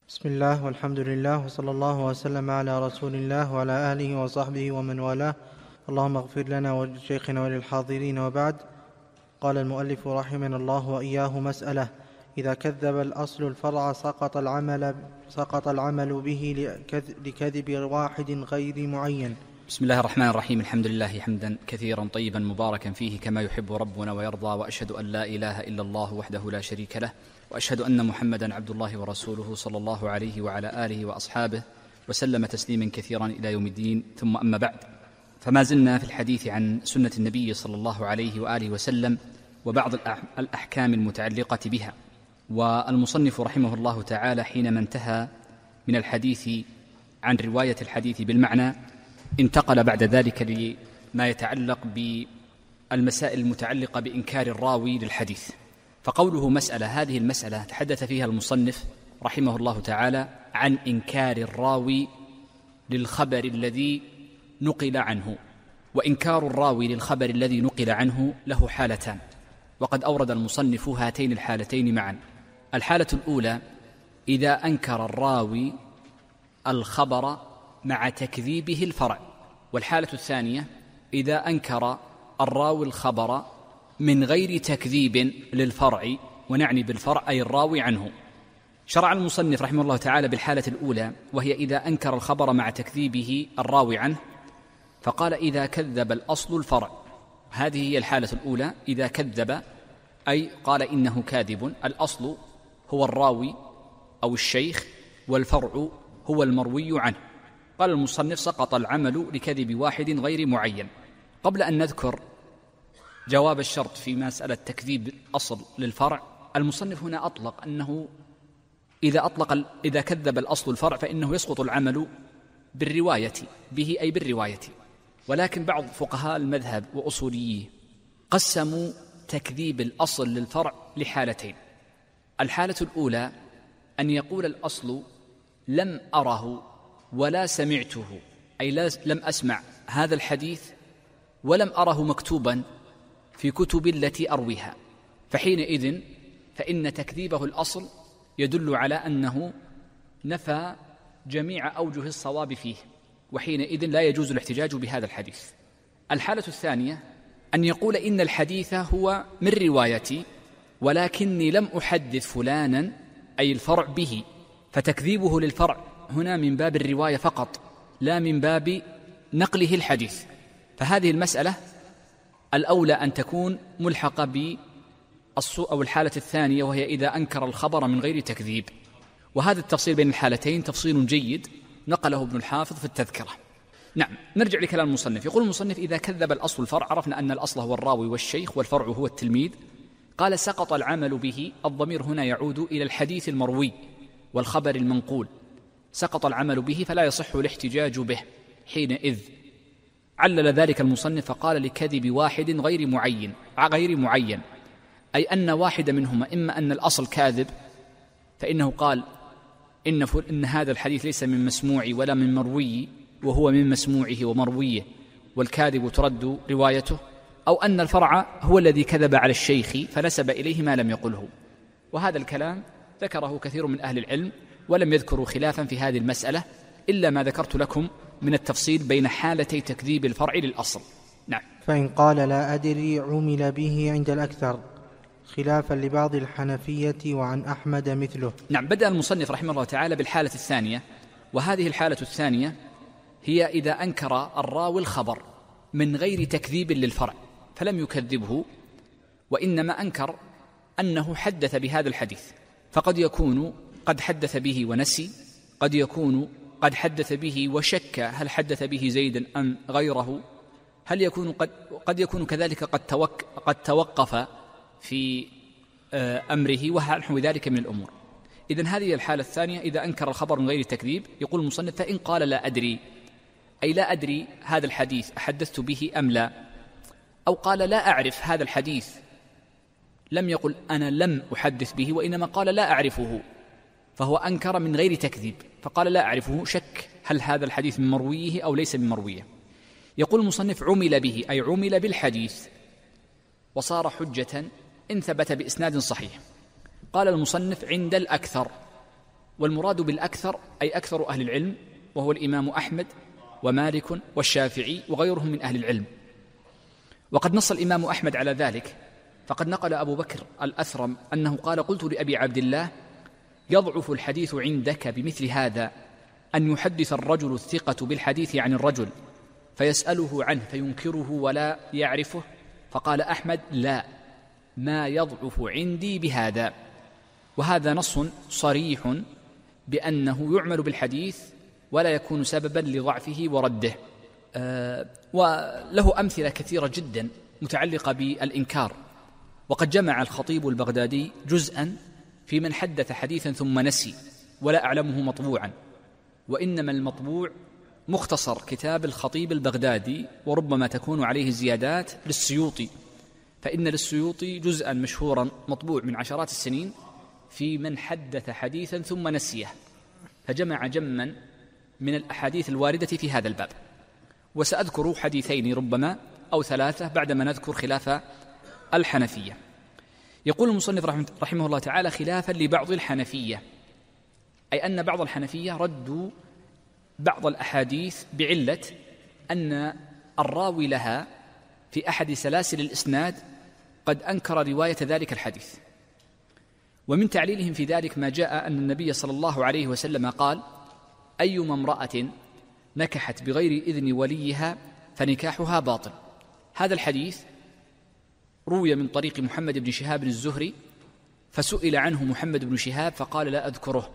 بسم الله والحمد لله وصلى الله وسلم على رسول الله وعلى آله وصحبه ومن والاه. اللهم اغفر لنا ولشيخنا وللحاضرين. وبعد. قال المؤلف رحمنا الله وإياه: مسألة: إذا كذب الأصل الفرع سقط العمل به لكذب واحد غير معين. بسم الله الرحمن الرحيم. الحمد لله حمدا كثيرا طيبا مباركا فيه كما يحب ربنا ويرضى، وأشهد أن لا إله إلا الله وحده لا شريك له، وأشهد أن محمدا عبد الله ورسوله صلى الله عليه وعلى آله وأصحابه وسلم تسليما كثيرا إلى يوم الدين. ثم أما بعد، فما زلنا في الحديث عن سنة النبي صلى الله عليه وآله وسلم وبعض الأحكام المتعلقة بها. والمصنف رحمه الله تعالى حينما انتهى من الحديث عن رواية الحديث بالمعنى انتقل بعد ذلك لما يتعلق بالمسائل المتعلقة بإنكار الراوي للحديث. فقوله مسألة، هذه المسألة تحدث فيها المصنف رحمه الله تعالى عن إنكار الراوي للخبر الذي نقل عنه. وإنكار الراوي للخبر الذي نقل عنه له حالتان، وقد أورد المصنف هاتين الحالتين معا. الحالة الأولى إذا أنكر الراوي الخبر مع تكذيبه الفرع، والحالة الثانية إذا أنكر الراوي الخبر من غير تكذيب للفرع، ونعني بالفرع أي الراوي عنه. شرع المصنف رحمه الله تعالى بالحالة الأولى، وهي إذا أنكر الخبر مع تكذيبه الراوي عنه، فقال إذا كذب الأصل الفرع. هذه هي الحالة الأولى، إذا كذب أي قال إنه كاذب. الأصل هو الراوي أو الشيخ، والفرع هو المروي عنه. قال المصنف سقط العمل لكذب واحد غير معين. قبل أن نذكر جواب الشرط في مسألة تكذيب الأصل للفرع، المصنف هنا أطلق أنه إذا كذب الأصل الفرع فإنه يسقط العمل بالرواية به، أي بالرواية. ولكن بعض فقهاء المذهب وأصوليه قسموا تكذيب الأصل للفرع لحالتين. الحالة الأولى أن يقول الأصل لم أره ولا سمعته، أي لم أسمع هذا الحديث ولم أره مكتوبا في كتب التي أرويها، فحينئذ فإن تكذيبه الأصل يدل على أنه نفى جميع أوجه الصواب فيه، وحينئذ لا يجوز الاحتجاج بهذا الحديث. الحالة الثانية أن يقول إن الحديث هو من روايتي ولكني لم أحدث فلانا أي الفرع به، فتكذيبه للفرع هنا من باب الرواية فقط لا من باب نقله الحديث. فهذه المسألة الأولى أن تكون ملحقة أو الحالة الثانية، وهي إذا أنكر الخبر من غير تكذيب. وهذا التفصيل بين الحالتين تفصيل جيد نقله ابن الحافظ في التذكرة. نعم، نرجع لكلام المصنف. يقول المصنف إذا كذب الأصل الفرع، عرفنا أن الأصل هو الراوي والشيخ والفرع هو التلميذ. قال سقط العمل به، الضمير هنا يعود إلى الحديث المروي والخبر المنقول. سقط العمل به فلا يصح الاحتجاج به حينئذ. علل ذلك المصنف فقال لكذب واحد غير معين، أي أن واحد منهما إما أن الأصل كاذب فإنه قال إن هذا الحديث ليس من مسموعي ولا من مروي، وهو من مسموعه ومرويه، والكاذب ترد روايته، أو أن الفرع هو الذي كذب على الشيخ فنسب إليه ما لم يقله. وهذا الكلام ذكره كثير من أهل العلم، ولم يذكروا خلافا في هذه المسألة إلا ما ذكرت لكم من التفصيل بين حالتي تكذيب الفرع للأصل. نعم. فإن قال لا أدري عمل به عند الأكثر، خلافا لبعض الحنفية وعن أحمد مثله. نعم، بدأ المصنف رحمه الله تعالى بالحالة الثانية، وهذه الحالة الثانية هي إذا أنكر الراوي الخبر من غير تكذيب للفرع، فلم يكذبه وإنما أنكر أنه حدث بهذا الحديث، فقد يكون قد حدث به ونسي، قد يكون قد حدث به وشك هل حدث به زيد أم غيره، قد يكون كذلك قد توقف في أمره ونحو ذلك من الأمور. إذن هذه الحالة الثانية إذا أنكر الخبر من غير تكذيب. يقول المصنف فإن قال لا أدري، أي لا أدري هذا الحديث أحدثت به أم لا، أو قال لا أعرف هذا الحديث، لم يقل أنا لم أحدث به وإنما قال لا أعرفه، فهو أنكر من غير تكذيب، فقال لا أعرفه، شك هل هذا الحديث من مرويه أو ليس من مرويه. يقول المصنف عمل به، أي عمل بالحديث وصار حجة إن ثبت بإسناد صحيح. قال المصنف عند الأكثر، والمراد بالأكثر أي أكثر أهل العلم، وهو الإمام أحمد ومالك والشافعي وغيرهم من أهل العلم. وقد نص الإمام أحمد على ذلك، فقد نقل أبو بكر الأثرم أنه قال: قلت لأبي عبد الله: يضعف الحديث عندك بمثل هذا أن يحدث الرجل الثقة بالحديث عن الرجل فيسأله عنه فينكره ولا يعرفه؟ فقال أحمد: لا، ما يضعف عندي بهذا. وهذا نص صريح بأنه يعمل بالحديث ولا يكون سببا لضعفه ورده. وله أمثلة كثيرة جدا متعلقة بالإنكار. وقد جمع الخطيب البغدادي جزءا في من حدث حديثا ثم نسي ولا أعلمه مطبوعا، وإنما المطبوع مختصر كتاب الخطيب البغدادي، وربما تكون عليه زيادات للسيوطي، فإن للسيوطي جزءا مشهورا مطبوع من عشرات السنين في من حدث حديثا ثم نسيه، فجمع جما من الأحاديث الواردة في هذا الباب. وسأذكر حديثين ربما أو ثلاثة بعدما نذكر خلاف الحنفية. يقول المصنف رحمه الله تعالى: خلافا لبعض الحنفية، أي أن بعض الحنفية ردوا بعض الأحاديث بعلة أن الراوي لها في أحد سلاسل الإسناد قد أنكر رواية ذلك الحديث. ومن تعليلهم في ذلك ما جاء أن النبي صلى الله عليه وسلم قال: أيما امرأة نكحت بغير إذن وليها فنكاحها باطل. هذا الحديث روي من طريق محمد بن شهاب الزهري، فسئل عنه محمد بن شهاب فقال: لا أذكره.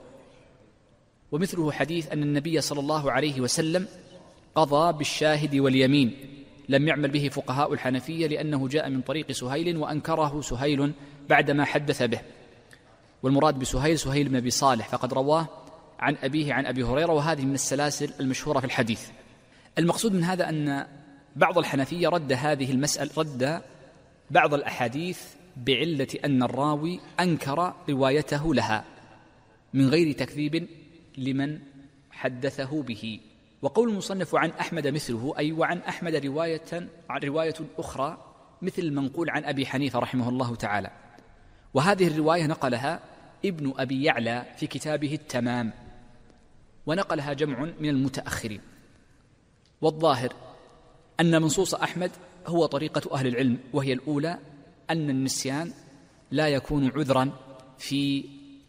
ومثله حديث أن النبي صلى الله عليه وسلم قضى بالشاهد واليمين، لم يعمل به فقهاء الحنفية لأنه جاء من طريق سهيل وأنكره سهيل بعدما حدث به. والمراد بسهيل سهيل بن أبي صالح، فقد رواه عن أبيه عن أبي هريرة، وهذه من السلاسل المشهورة في الحديث. المقصود من هذا أن بعض الحنفية رد هذه المسألة، رد بعض الأحاديث بعلة أن الراوي أنكر روايته لها من غير تكذيب لمن حدثه به. وقول المصنف عن أحمد مثله، أي وعن أحمد رواية أخرى مثل المنقول عن أبي حنيفة رحمه الله تعالى، وهذه الرواية نقلها ابن أبي يعلى في كتابه التمام، ونقلها جمع من المتأخرين. والظاهر أن منصوص أحمد هو طريقة أهل العلم، وهي الأولى أن النسيان لا يكون عذرا في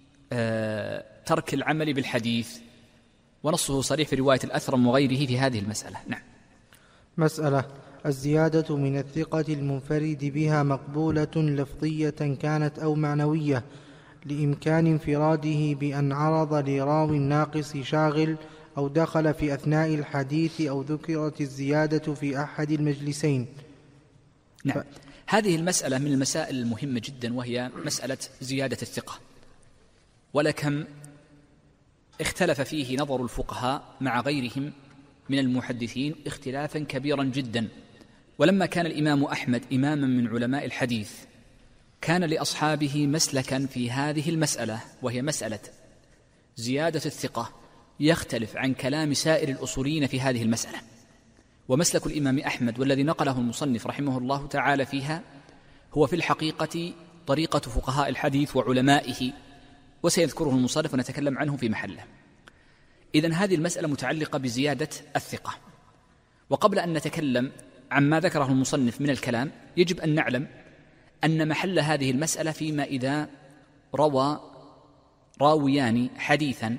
ترك العمل بالحديث، ونصه صريح في رواية الأثرم وغيره في هذه المسألة. نعم. مسألة: الزيادة من الثقة المنفرد بها مقبولة لفظية كانت أو معنوية، لإمكان انفراده بأن عرض لراو ناقص شاغل أو دخل في أثناء الحديث أو ذكرت الزيادة في أحد المجلسين. نعم. هذه المسألة من المسائل المهمة جدا، وهي مسألة زيادة الثقة، ولكم اختلف فيه نظر الفقهاء مع غيرهم من المحدثين اختلافا كبيرا جدا. ولما كان الإمام أحمد إماما من علماء الحديث كان لأصحابه مسلكا في هذه المسألة، وهي مسألة زيادة الثقة، يختلف عن كلام سائر الأصوليين في هذه المسألة. ومسلك الإمام أحمد والذي نقله المصنف رحمه الله تعالى فيها هو في الحقيقة طريقة فقهاء الحديث وعلمائه، وسيذكره المصنف ونتكلم عنه في محله. إذن هذه المسألة متعلقة بزيادة الثقة. وقبل أن نتكلم عما ذكره المصنف من الكلام، يجب أن نعلم أن محل هذه المسألة فيما إذا روى راويان حديثا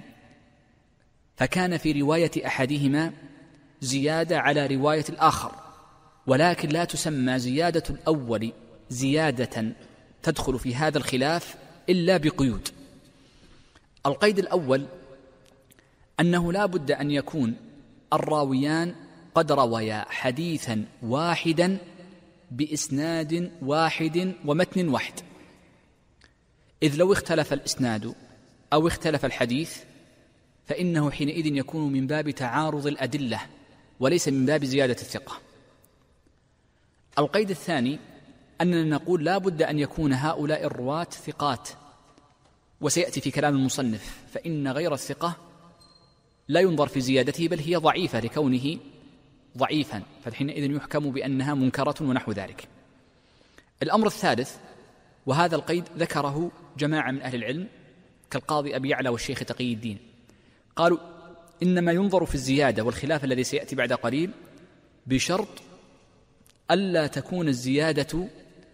فكان في رواية أحدهما زيادة على رواية الآخر، ولكن لا تسمى زيادة الأول زيادة تدخل في هذا الخلاف إلا بقيود. القيد الأول أنه لا بد أن يكون الراويان قد رويا حديثا واحدا بإسناد واحد ومتن واحد، إذ لو اختلف الإسناد أو اختلف الحديث فإنه حينئذ يكون من باب تعارض الأدلة وليس من باب زيادة الثقة. القيد الثاني أننا نقول لا بد أن يكون هؤلاء الرواة ثقات، وسيأتي في كلام المصنف فإن غير الثقة لا ينظر في زيادته بل هي ضعيفة لكونه ضعيفا، فحينئذ يحكم بأنها منكرة ونحو ذلك. الأمر الثالث، وهذا القيد ذكره جماعة من أهل العلم كالقاضي أبي يعلى والشيخ تقي الدين، قالوا إنما ينظر في الزيادة والخلاف الذي سيأتي بعد قليل بشرط ألا تكون الزيادة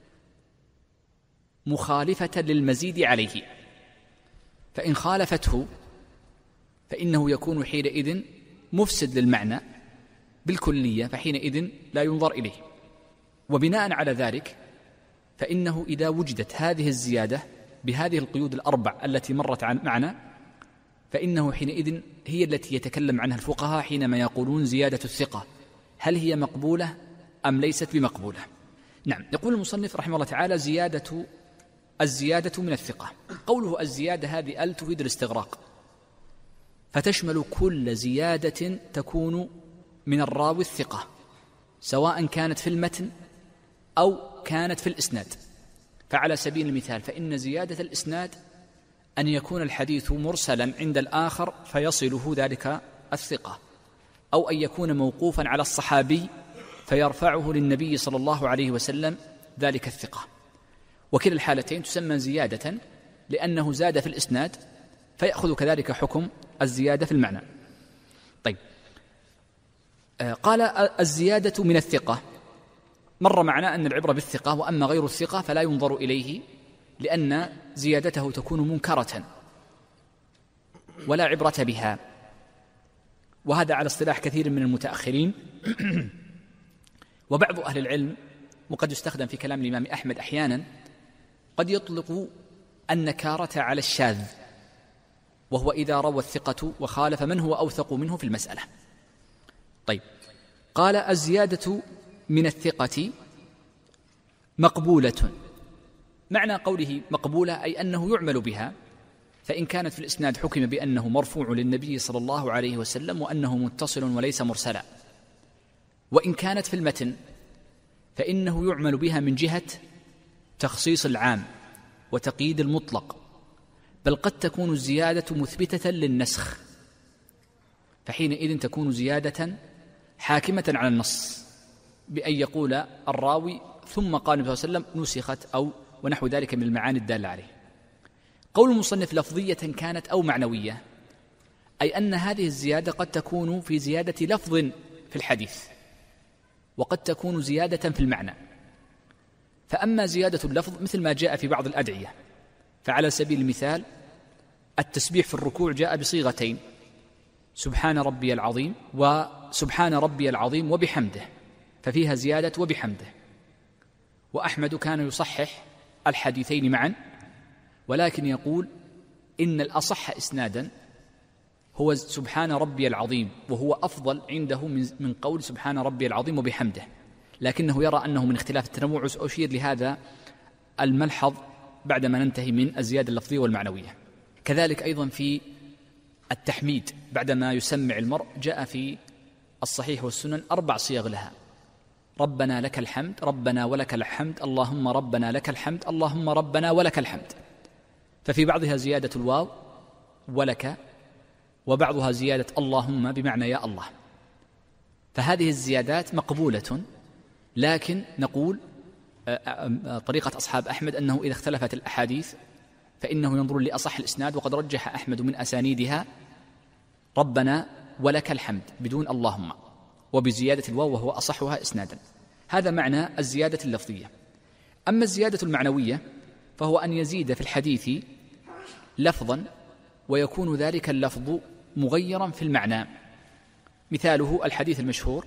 مخالفة للمزيد عليه، فإن خالفته فإنه يكون حينئذ مفسد للمعنى بالكلية، فحينئذ لا ينظر إليه. وبناء على ذلك فإنه إذا وجدت هذه الزيادة بهذه القيود الأربع التي مرت معنا، فإنه حينئذ هي التي يتكلم عنها الفقهاء حينما يقولون زيادة الثقة هل هي مقبولة أم ليست بمقبولة. نعم، يقول المصنف رحمه الله تعالى الزيادة من الثقة. قوله الزيادة هذه تفيد الاستغراق، فتشمل كل زيادة تكون من الراوي الثقة، سواء كانت في المتن أو كانت في الإسناد. فعلى سبيل المثال فإن زيادة الإسناد أن يكون الحديث مرسلا عند الآخر فيصله ذلك الثقة، أو أن يكون موقوفا على الصحابي فيرفعه للنبي صلى الله عليه وسلم ذلك الثقة. وكلا الحالتين تسمى زيادة لأنه زاد في الإسناد فيأخذ كذلك حكم الزيادة في المعنى. طيب، قال الزيادة من الثقة، مر معنا أن العبرة بالثقة، وأما غير الثقة فلا ينظر إليه لأن زيادته تكون منكرة ولا عبرة بها، وهذا على اصطلاح كثير من المتأخرين. وبعض أهل العلم وقد يستخدم في كلام الإمام أحمد أحيانا قد يطلق النكارة على الشاذ، وهو إذا روى الثقة وخالف من هو أوثق منه في المسألة. طيب، قال الزيادة من الثقة مقبولة. معنى قوله مقبولة أي أنه يعمل بها، فإن كانت في الإسناد حكم بأنه مرفوع للنبي صلى الله عليه وسلم وأنه متصل وليس مرسلا، وإن كانت في المتن فإنه يعمل بها من جهة تخصيص العام وتقييد المطلق، بل قد تكون الزيادة مثبتة للنسخ، فحينئذ تكون زيادة حاكمة على النص بأن يقول الراوي ثم قال النبي صلى الله عليه وسلم نسخت أو ونحو ذلك من المعاني الدالة عليه. قول المصنف لفظية كانت أو معنوية، أي أن هذه الزيادة قد تكون في زيادة لفظ في الحديث وقد تكون زيادة في المعنى. فأما زيادة اللفظ مثل ما جاء في بعض الأدعية، فعلى سبيل المثال التسبيح في الركوع جاء بصيغتين، سبحان ربي العظيم وسبحان ربي العظيم وبحمده، ففيها زيادة وبحمده. وأحمد كان يصحح الحديثين معا، ولكن يقول إن الأصح إسنادا هو سبحان ربي العظيم، وهو أفضل عنده من قول سبحان ربي العظيم وبحمده، لكنه يرى أنه من اختلاف التنوع. أشير لهذا الملحظ بعدما ننتهي من الزيادة اللفظية والمعنوية. كذلك أيضا في التحميد بعدما يسمع المرء جاء في الصحيح والسنن 4 صيغ لها: ربنا لك الحمد، ربنا ولك الحمد، اللهم ربنا لك الحمد، اللهم ربنا ولك الحمد. ففي بعضها زيادة الواو ولك، وبعضها زيادة اللهم بمعنى يا الله. فهذه الزيادات مقبولة، لكن نقول طريقة أصحاب أحمد أنه إذا اختلفت الأحاديث فإنه ينظر لأصح الإسناد، وقد رجح أحمد من أسانيدها ربنا ولك الحمد بدون اللهم، وبزيادة الواو وهو أصحها إسنادا. هذا معنى الزيادة اللفظية. أما الزيادة المعنوية فهو أن يزيد في الحديث لفظا ويكون ذلك اللفظ مغيرا في المعنى. مثاله الحديث المشهور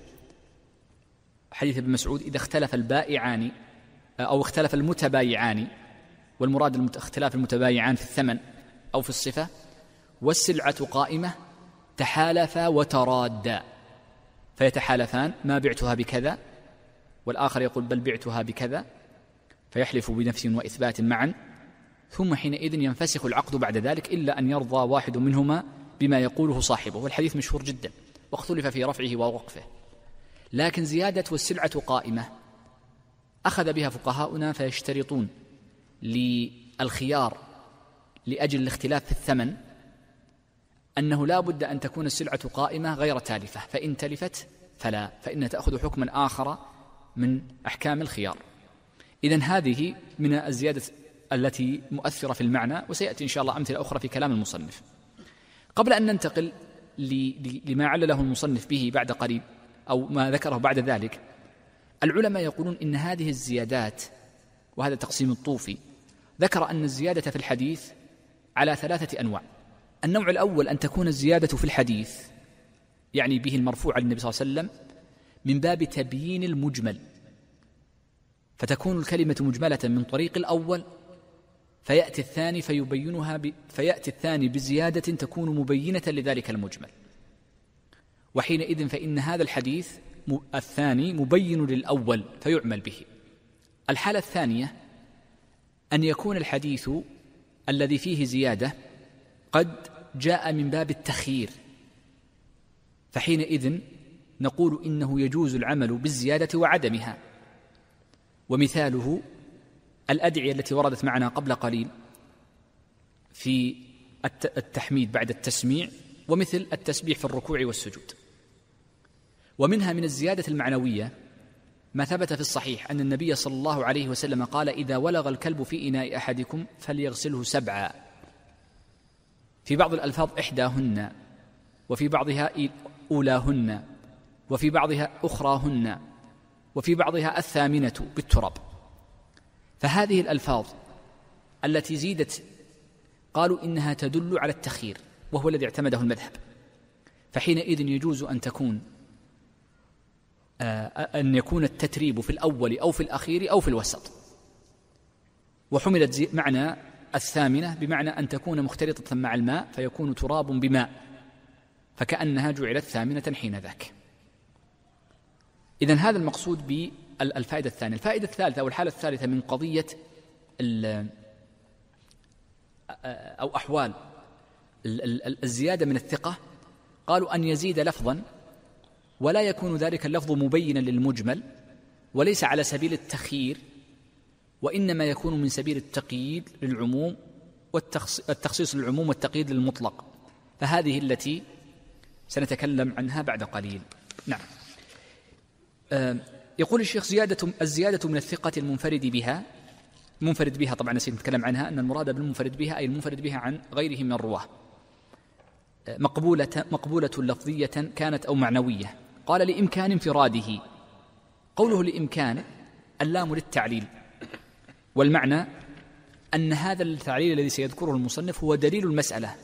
حديث ابن مسعود: إذا اختلف البائعان أو اختلف المتبايعان، والمراد اختلاف المتبايعان في الثمن أو في الصفة، والسلعة قائمة تحالفا وترادا، فيتحالفان: ما بعتها بكذا، والآخر يقول بل بعتها بكذا، فيحلف بنفس وإثبات معا، ثم حينئذ ينفسخ العقد بعد ذلك إلا أن يرضى واحد منهما بما يقوله صاحبه. والحديث مشهور جدا واختلف في رفعه ووقفه. لكن زيادة والسلعة قائمة أخذ بها فقهاؤنا فيشترطون للخيار لأجل الاختلاف في الثمن أنه لا بد أن تكون السلعة قائمة غير تالفة، فإن تلفت فلا، فإن تأخذ حكما آخر من أحكام الخيار. إذن هذه من الزيادة التي مؤثرة في المعنى، وسيأتي إن شاء الله أمثلة أخرى في كلام المصنف. قبل أن ننتقل لما علله المصنف به بعد قليل أو ما ذكره بعد ذلك، العلماء يقولون إن هذه الزيادات، وهذا تقسيم الطوفي، ذكر أن الزيادة في الحديث على 3 أنواع. النوع الأول أن تكون الزيادة في الحديث، يعني به المرفوع عن النبي صلى الله عليه وسلم، من باب تبيين المجمل، فتكون الكلمة مجملة من طريق الأول، فيأتي الثاني فيبينها فيأتي الثاني بزيادة تكون مبينة لذلك المجمل، وحينئذ فإن هذا الحديث الثاني مبين للأول فيعمل به. الحالة الثانية أن يكون الحديث الذي فيه زيادة قد جاء من باب التخيير، فحينئذ نقول إنه يجوز العمل بالزيادة وعدمها. ومثاله الأدعية التي وردت معنا قبل قليل في التحميد بعد التسميع، ومثل التسبيح في الركوع والسجود. ومنها من الزيادة المعنوية ما ثبت في الصحيح أن النبي صلى الله عليه وسلم قال: إذا ولغ الكلب في إناء أحدكم فليغسله 7. في بعض الألفاظ 1 وفي بعضها 2، وفي بعضها 3، وفي بعضها 8 بالتراب. فهذه الألفاظ التي زيدت قالوا إنها تدل على التخيير، وهو الذي اعتمده المذهب. فحينئذ يجوز أن يكون التتريب في الأول أو في الأخير أو في الوسط. وحملت معنى 8 بمعنى أن تكون مختلطة مع الماء فيكون تراب بماء، فكأنها جعلت 8 حين ذاك. إذن هذا المقصود بالفائدة الثانية. الفائدة الثالثة أو الحالة الثالثة من قضية أو أحوال الزيادة من الثقة، قالوا أن يزيد لفظا ولا يكون ذلك اللفظ مبينا للمجمل، وليس على سبيل التخيير، وإنما يكون من سبيل التقييد للعموم والتخصيص للعموم والتقييد للمطلق. فهذه التي سنتكلم عنها بعد قليل. نعم. يقول الشيخ: الزيادة من الثقة المنفرد بها طبعا نسيت نتكلم عنها، أن المراد بالمنفرد بها أي المنفرد بها عن غيره من الرواه، مقبولة لفظية كانت أو معنوية. قال: لإمكان انفراده. قوله لإمكان اللام للتعليل، والمعنى أن هذا التعليل الذي سيذكره المصنف هو دليل المسألة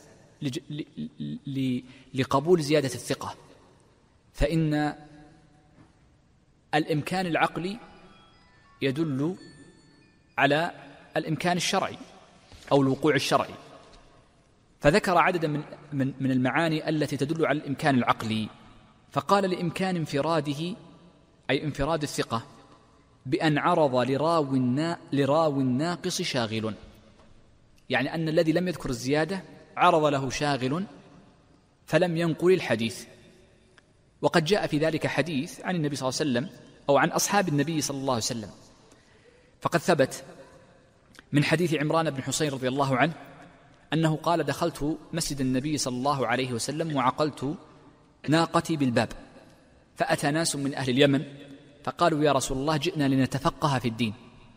لقبول زيادة الثقة. فإن الإمكان العقلي يدل على الإمكان الشرعي أو الوقوع الشرعي، فذكر عددا من المعاني التي تدل على الإمكان العقلي، فقال: لإمكان انفراده أي انفراد الثقة بأن عرض لراو ناقص شاغل، يعني أن الذي لم يذكر الزيادة عرض له شاغل فلم ينقل الحديث. وقد جاء في ذلك حديث عن النبي صلى الله عليه وسلم أو عن أصحاب النبي صلى الله عليه وسلم، فقد ثبت من حديث عمران بن حسين رضي الله عنه أنه قال: دخلت مسجد النبي صلى الله عليه وسلم وعقلت ناقتي بالباب، فأتى ناس من أهل اليمن فقالوا: يا رسول الله، جئنا لنتفقه في الدين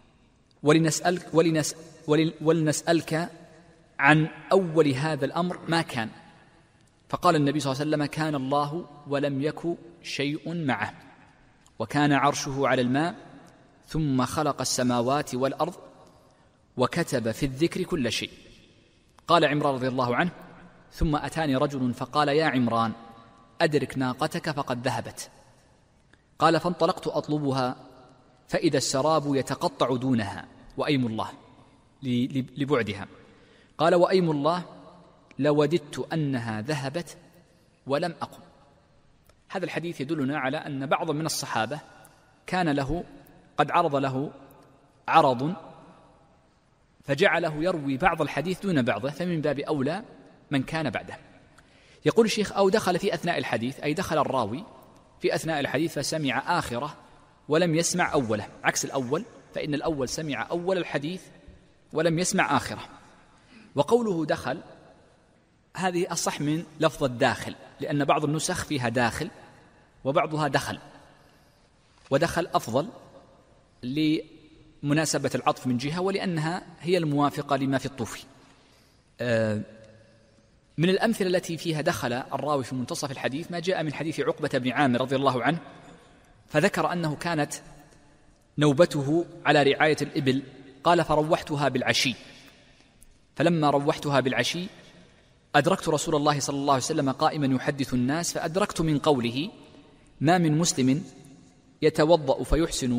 ولنسألك عن أول هذا الأمر ما كان. فقال النبي صلى الله عليه وسلم: كان الله ولم يك شيء معه، وكان عرشه على الماء، ثم خلق السماوات والأرض، وكتب في الذكر كل شيء. قال عمران رضي الله عنه: ثم أتاني رجل فقال: يا عمران، أدرك ناقتك فقد ذهبت. قال: فانطلقت أطلبها فإذا السراب يتقطع دونها، وأيم الله لبعدها. قال: وأيم الله لوددت أنها ذهبت ولم أقم. هذا الحديث يدلنا على أن بعضا من الصحابة كان له قد عرض له عرض فجعله يروي بعض الحديث دون بعضه، فمن باب أولى من كان بعده. يقول الشيخ: أو دخل في أثناء الحديث، أي دخل الراوي في أثناء الحديث فسمع آخره ولم يسمع أوله، عكس الأول، فإن الأول سمع أول الحديث ولم يسمع آخره. وقوله دخل هذه أصح من لفظ الداخل، لأن بعض النسخ فيها داخل وبعضها دخل، ودخل أفضل لمناسبة العطف من جهة ولأنها هي الموافقة لما في الطوف. من الأمثلة التي فيها دخل الراوي في منتصف الحديث ما جاء من حديث عقبة بن عامر رضي الله عنه، فذكر أنه كانت نوبته على رعاية الإبل، قال فروحتها بالعشي، فلما روحتها بالعشي أدركت رسول الله صلى الله عليه وسلم قائما يحدث الناس، فأدركت من قوله ما من مسلم يتوضأ فيحسن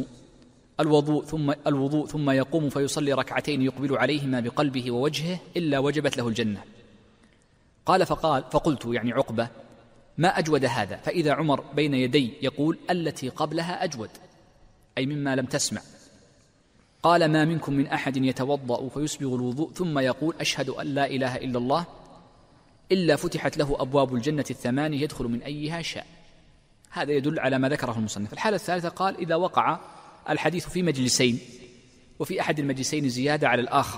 الوضوء ثم يقوم فيصلي ركعتين يقبل عليهما بقلبه ووجهه إلا وجبت له الجنة. قال فقلت يعني عقبة ما أجود هذا، فإذا عمر بين يدي يقول التي قبلها أجود، أي مما لم تسمع. قال ما منكم من أحد يتوضأ فيسبغ الوضوء ثم يقول أشهد أن لا إله إلا الله إلا فتحت له أبواب الجنة الثمانية يدخل من أيها شاء. هذا يدل على ما ذكره المصنف. الحالة الثالثة قال إذا وقع الحديث في مجلسين وفي أحد المجلسين زيادة على الآخر،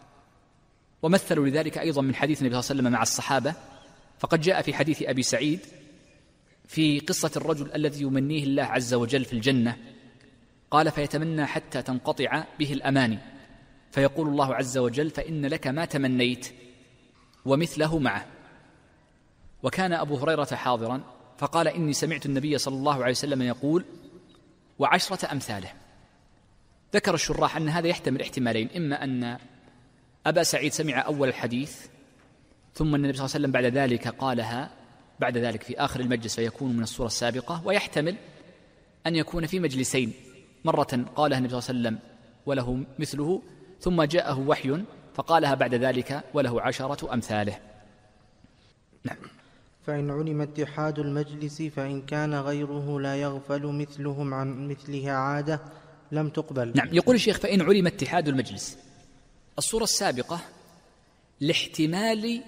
ومثلوا لذلك أيضا من حديث النبي صلى الله عليه وسلم مع الصحابة، فقد جاء في حديث أبي سعيد في قصة الرجل الذي يمنيه الله عز وجل في الجنة، قال فيتمنى حتى تنقطع به الأماني، فيقول الله عز وجل فإن لك ما تمنيت ومثله معه. وكان أبو هريرة حاضرا فقال إني سمعت النبي صلى الله عليه وسلم يقول وعشرة أمثاله. ذكر الشراح أن هذا يحتمل احتمالين، إما أن أبا سعيد سمع أول الحديث ثم النبي صلى الله عليه وسلم بعد ذلك قالها بعد ذلك في آخر المجلس فيكون من الصورة السابقة، ويحتمل أن يكون في مجلسين، مرة قالها النبي صلى الله عليه وسلم وله مثله ثم جاءه وحي فقالها بعد ذلك وله 10 أمثاله. نعم. فإن علم اتحاد المجلس فإن كان غيره لا يغفل مثلهم عن مثلها عادة لم تقبل. نعم. يقول الشيخ فإن علم اتحاد المجلس، الصورة السابقة لاحتمال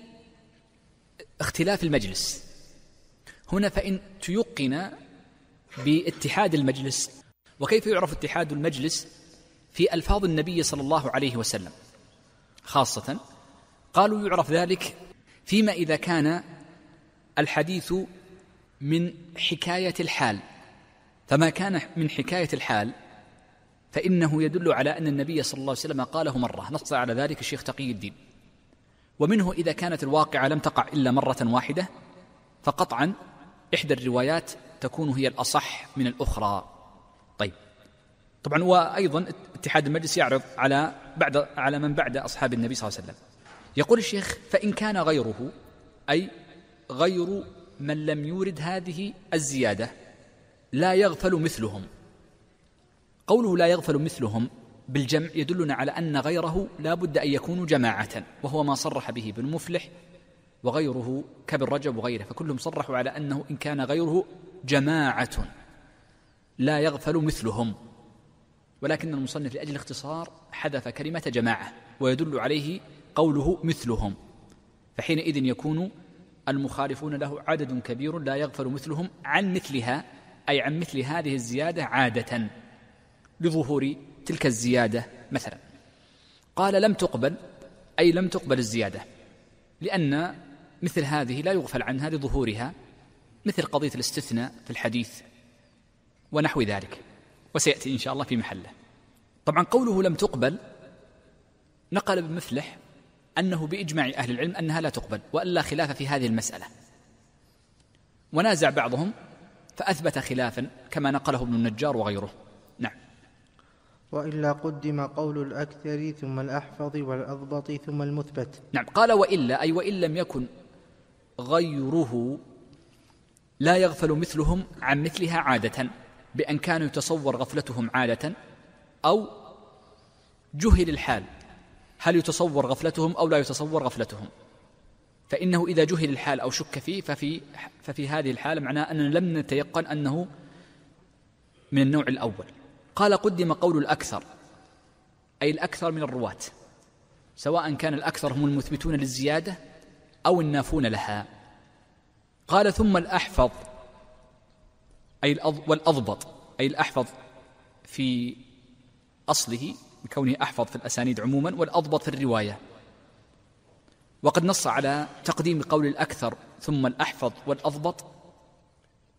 اختلاف المجلس، هنا فإن تيقن باتحاد المجلس. وكيف يعرف اتحاد المجلس في ألفاظ النبي صلى الله عليه وسلم خاصة؟ قالوا يعرف ذلك فيما إذا كان الحديث من حكاية الحال، فما كان من حكاية الحال فإنه يدل على أن النبي صلى الله عليه وسلم قاله مرة، نص على ذلك الشيخ تقي الدين. ومنه إذا كانت الواقعة لم تقع إلا مرة واحدة فقطعا إحدى الروايات تكون هي الأصح من الأخرى. طيب، طبعا وأيضا اتحاد المجلس يعرض على من بعد أصحاب النبي صلى الله عليه وسلم. يقول الشيخ فإن كان غيره، أي غير من لم يورد هذه الزيادة، لا يغفل مثلهم. قوله لا يغفل مثلهم بالجمع يدلنا على أن غيره لا بد أن يكونوا جماعة، وهو ما صرح به ابن مفلح وغيره كابن رجب وغيره، فكلهم صرحوا على أنه إن كان غيره جماعة لا يغفل مثلهم، ولكن المصنف لأجل الاختصار حذف كلمة جماعة ويدل عليه قوله مثلهم، فحينئذ يكون المخالفون له عدد كبير لا يغفل مثلهم عن مثلها، أي عن مثل هذه الزيادة عادة لظهور تلك الزيادة مثلا. قال لم تقبل، أي لم تقبل الزيادة، لأن مثل هذه لا يغفل عنها لظهورها، مثل قضية الاستثناء في الحديث ونحو ذلك، وسيأتي إن شاء الله في محله. طبعا قوله لم تقبل نقل ابن مفلح أنه بإجماع أهل العلم أنها لا تقبل وألا خلاف في هذه المسألة، ونازع بعضهم فأثبت خلافا كما نقله ابن النجار وغيره. نعم. وإلا قدم قول الأكثر ثم الأحفظ والأضبط ثم المثبت. نعم. قال وإلا، أي وإن لم يكن غيره لا يغفل مثلهم عن مثلها عادة، بأن كانوا يتصور غفلتهم عادة أو جهل الحال، هل يتصور غفلتهم أو لا يتصور غفلتهم، فإنه إذا جهل الحال أو شك فيه ففي هذه الحالة معناه أننا لم نتيقن أنه من النوع الأول. قال قدم قول الأكثر، أي الأكثر من الرواة، سواء كان الأكثر هم المثبتون للزيادة أو النافون لها. قال ثم الأحفظ، أي والأضبط، أي الأحفظ في أصله بكونه أحفظ في الأسانيد عموما، والأضبط في الرواية. وقد نص على تقديم قول الأكثر ثم الأحفظ والأضبط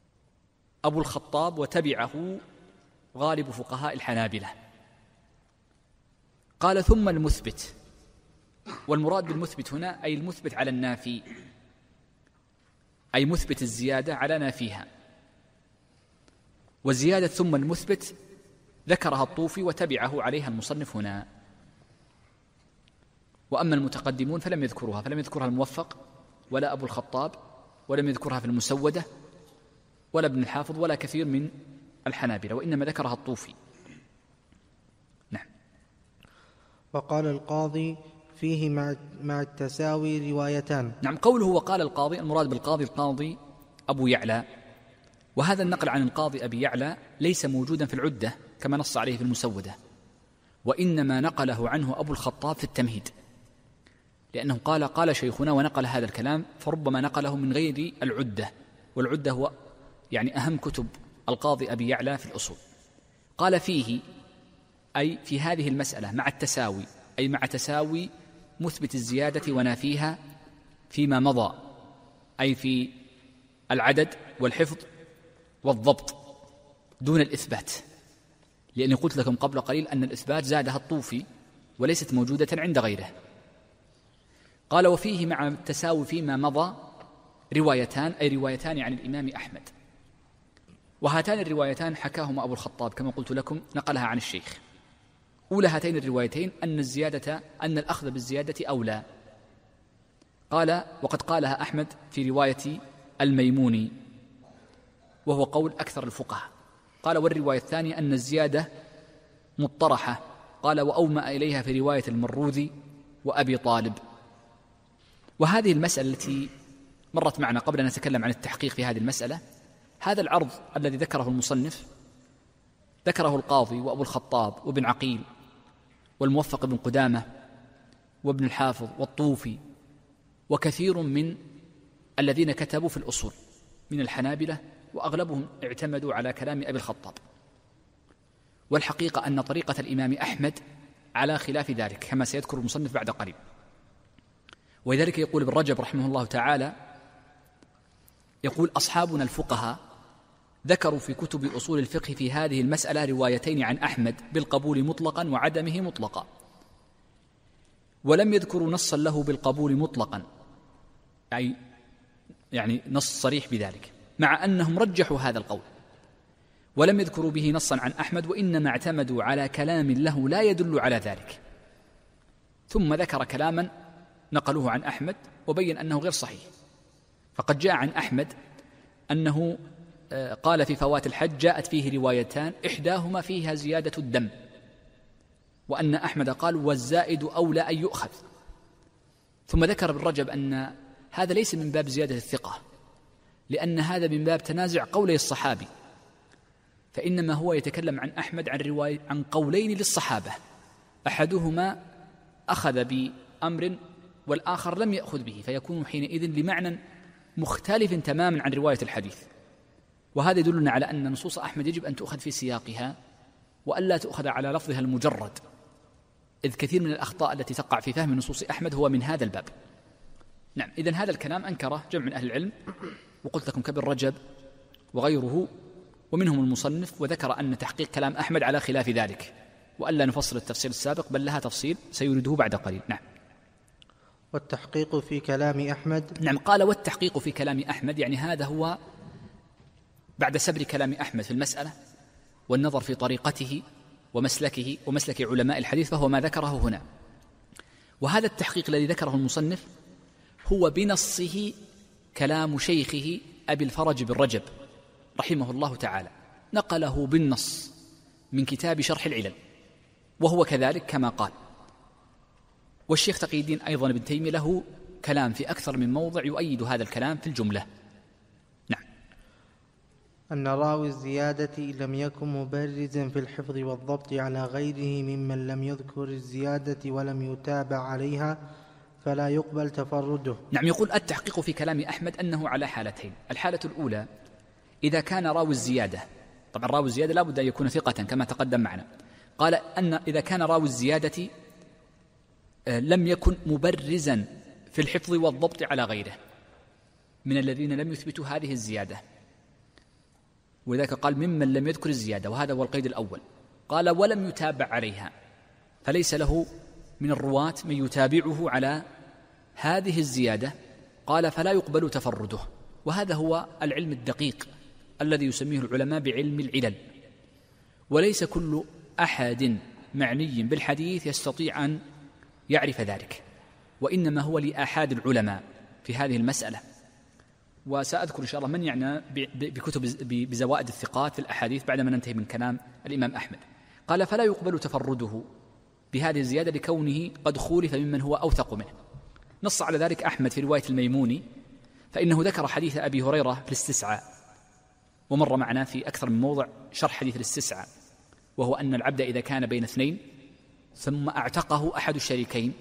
أبو الخطاب وتبعه غالب فقهاء الحنابلة، قال ثم المثبت، والمراد بالمثبت هنا أي المثبت على النافي، أي مثبت الزيادة على نافيها. وزيادة ثم المثبت ذكرها الطوفي وتبعه عليها المصنف هنا. وأما المتقدمون فلم يذكرها، فلم يذكرها الموفق ولا أبو الخطاب، ولم يذكرها في المسودة ولا ابن الحافظ ولا كثير من الحنابلة، وإنما ذكرها الطوفي. نعم. وقال القاضي فيه مع التساوي روايتان. نعم، قوله وقال القاضي المراد بالقاضي القاضي أبو يعلى، وهذا النقل عن القاضي أبي يعلى ليس موجودا في العدة كما نص عليه في المسودة، وإنما نقله عنه أبو الخطاب في التمهيد، لأنه قال شيخنا ونقل هذا الكلام، فربما نقله من غير العدة، والعدة هو يعني أهم كتب القاضي أبي يعلى في الأصول. قال فيه أي في هذه المسألة مع التساوي، أي مع تساوي مثبت الزيادة ونافيها فيما مضى، أي في العدد والحفظ والضبط دون الإثبات، لأني قلت لكم قبل قليل أن الإثبات زادها الطوفي وليست موجودة عند غيره. قال وفيه مع التساوي فيما مضى روايتان، أي روايتان عن الإمام أحمد، وهاتان الروايتان حكاهما أبو الخطاب كما قلت لكم، نقلها عن الشيخ. أولى هاتين الروايتين أن الأخذ بالزيادة أولى. قال وقد قالها أحمد في رواية الميموني، وهو قول أكثر الفقهاء. قال والرواية الثانية أن الزيادة مطرحة، قال وأومأ إليها في رواية المروذي وأبي طالب. وهذه المسألة التي مرت معنا قبل أن نتكلم عن التحقيق في هذه المسألة، هذا العرض الذي ذكره المصنف ذكره القاضي وأبو الخطاب وابن عقيل والموفق بن قدامة وابن الحافظ والطوفي وكثير من الذين كتبوا في الأصول من الحنابلة، وأغلبهم اعتمدوا على كلام أبي الخطاب. والحقيقة أن طريقة الإمام أحمد على خلاف ذلك كما سيذكر المصنف بعد قليل. ولذلك يقول ابن رجب رحمه الله تعالى، يقول أصحابنا الفقهاء ذكروا في كتب أصول الفقه في هذه المسألة روايتين عن أحمد بالقبول مطلقا وعدمه مطلقا، ولم يذكروا نصا له بالقبول مطلقا، يعني نص صريح بذلك، مع أنهم رجحوا هذا القول، ولم يذكروا به نصا عن أحمد، وإنما اعتمدوا على كلام له لا يدل على ذلك. ثم ذكر كلاما نقلوه عن أحمد وبين أنه غير صحيح. فقد جاء عن أحمد أنه قال في فوات الحج جاءت فيه روايتان إحداهما فيها زيادة الدم، وأن أحمد قال والزائد أولى أن يؤخذ. ثم ذكر ابن رجب أن هذا ليس من باب زيادة الثقة، لأن هذا من باب تنازع قولي الصحابي، فإنما هو يتكلم عن أحمد عن قولين للصحابة، أحدهما أخذ بأمر والآخر لم يأخذ به، فيكون حينئذ لمعنى مختلف تماما عن رواية الحديث. وهذا يدلنا على أن نصوص أحمد يجب أن تؤخذ في سياقها وألا تؤخذ على لفظها المجرد، إذ كثير من الأخطاء التي تقع في فهم نصوص أحمد هو من هذا الباب. نعم، إذن هذا الكلام أنكره جمع من أهل العلم، وقلت لكم كابن رجب وغيره ومنهم المصنف، وذكر أن تحقيق كلام أحمد على خلاف ذلك، وألا نفصل التفصيل السابق بل لها تفصيل سيريده بعد قليل. نعم. والتحقيق في كلام أحمد. نعم، قال والتحقيق في كلام أحمد، يعني هذا هو بعد سبر كلام أحمد في المسألة والنظر في طريقته ومسلكه ومسلك علماء الحديث، فهو ما ذكره هنا. وهذا التحقيق الذي ذكره المصنف هو بنصه كلام شيخه أبي الفرج بن رجب رحمه الله تعالى، نقله بالنص من كتاب شرح العلل، وهو كذلك كما قال. والشيخ تقي الدين أيضا ابن تيمية له كلام في أكثر من موضع يؤيد هذا الكلام في الجملة. نعم. أن راوي الزيادة لم يكن مبرزا في الحفظ والضبط على غيره ممن لم يذكر الزيادة ولم يتابع عليها فلا يقبل تفرده. نعم، يقول التحقيق في كلام أحمد أنه على حالتين. الحالة الأولى إذا كان راوي الزيادة، طبعا راوي الزيادة لا بد أن يكون ثقة كما تقدم معنا، قال أن إذا كان راوي الزيادة لم يكن مبرزا في الحفظ والضبط على غيره من الذين لم يثبتوا هذه الزيادة، وذلك قال ممن لم يذكر الزيادة، وهذا هو القيد الأول. قال ولم يتابع عليها، فليس له من الرواة من يتابعه على هذه الزيادة، قال فلا يقبل تفرده. وهذا هو العلم الدقيق الذي يسميه العلماء بعلم العلل، وليس كل أحد معني بالحديث يستطيع أن يعرف ذلك، وإنما هو لآحاد العلماء في هذه المسألة. وسأذكر إن شاء الله من يعنى بكتب بزوائد الثقات في الأحاديث بعدما ننتهي من كلام الإمام أحمد. قال فلا يقبل تفرده بهذه الزيادة لكونه قد خولف ممن هو أوثق منه. نص على ذلك أحمد في رواية الميموني، فإنه ذكر حديث أبي هريرة في الاستسعاء، ومر معنا في أكثر من موضع شرح حديث الاستسعاء، وهو أن العبد إذا كان بين اثنين ثم أعتقه أحد الشريكين،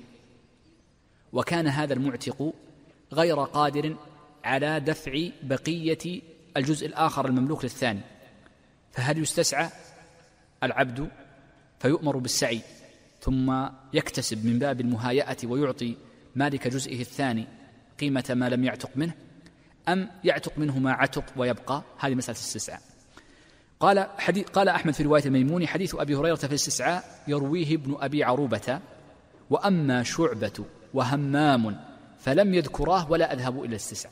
وكان هذا المعتق غير قادر على دفع بقية الجزء الآخر المملوك للثاني، فهل يستسعى العبد فيؤمر بالسعي ثم يكتسب من باب المهايئة ويعطي مالك جزئه الثاني قيمة ما لم يعتق منه، أم يعتق منه ما عتق ويبقى؟ هذه مسألة الاستسعاء. قال أحمد في رواية الميموني حديث أبي هريرة في الاستسعاء يرويه ابن أبي عروبة، وأما شعبة وهمام فلم يذكراه ولا أذهبوا إلى الاستسعاء.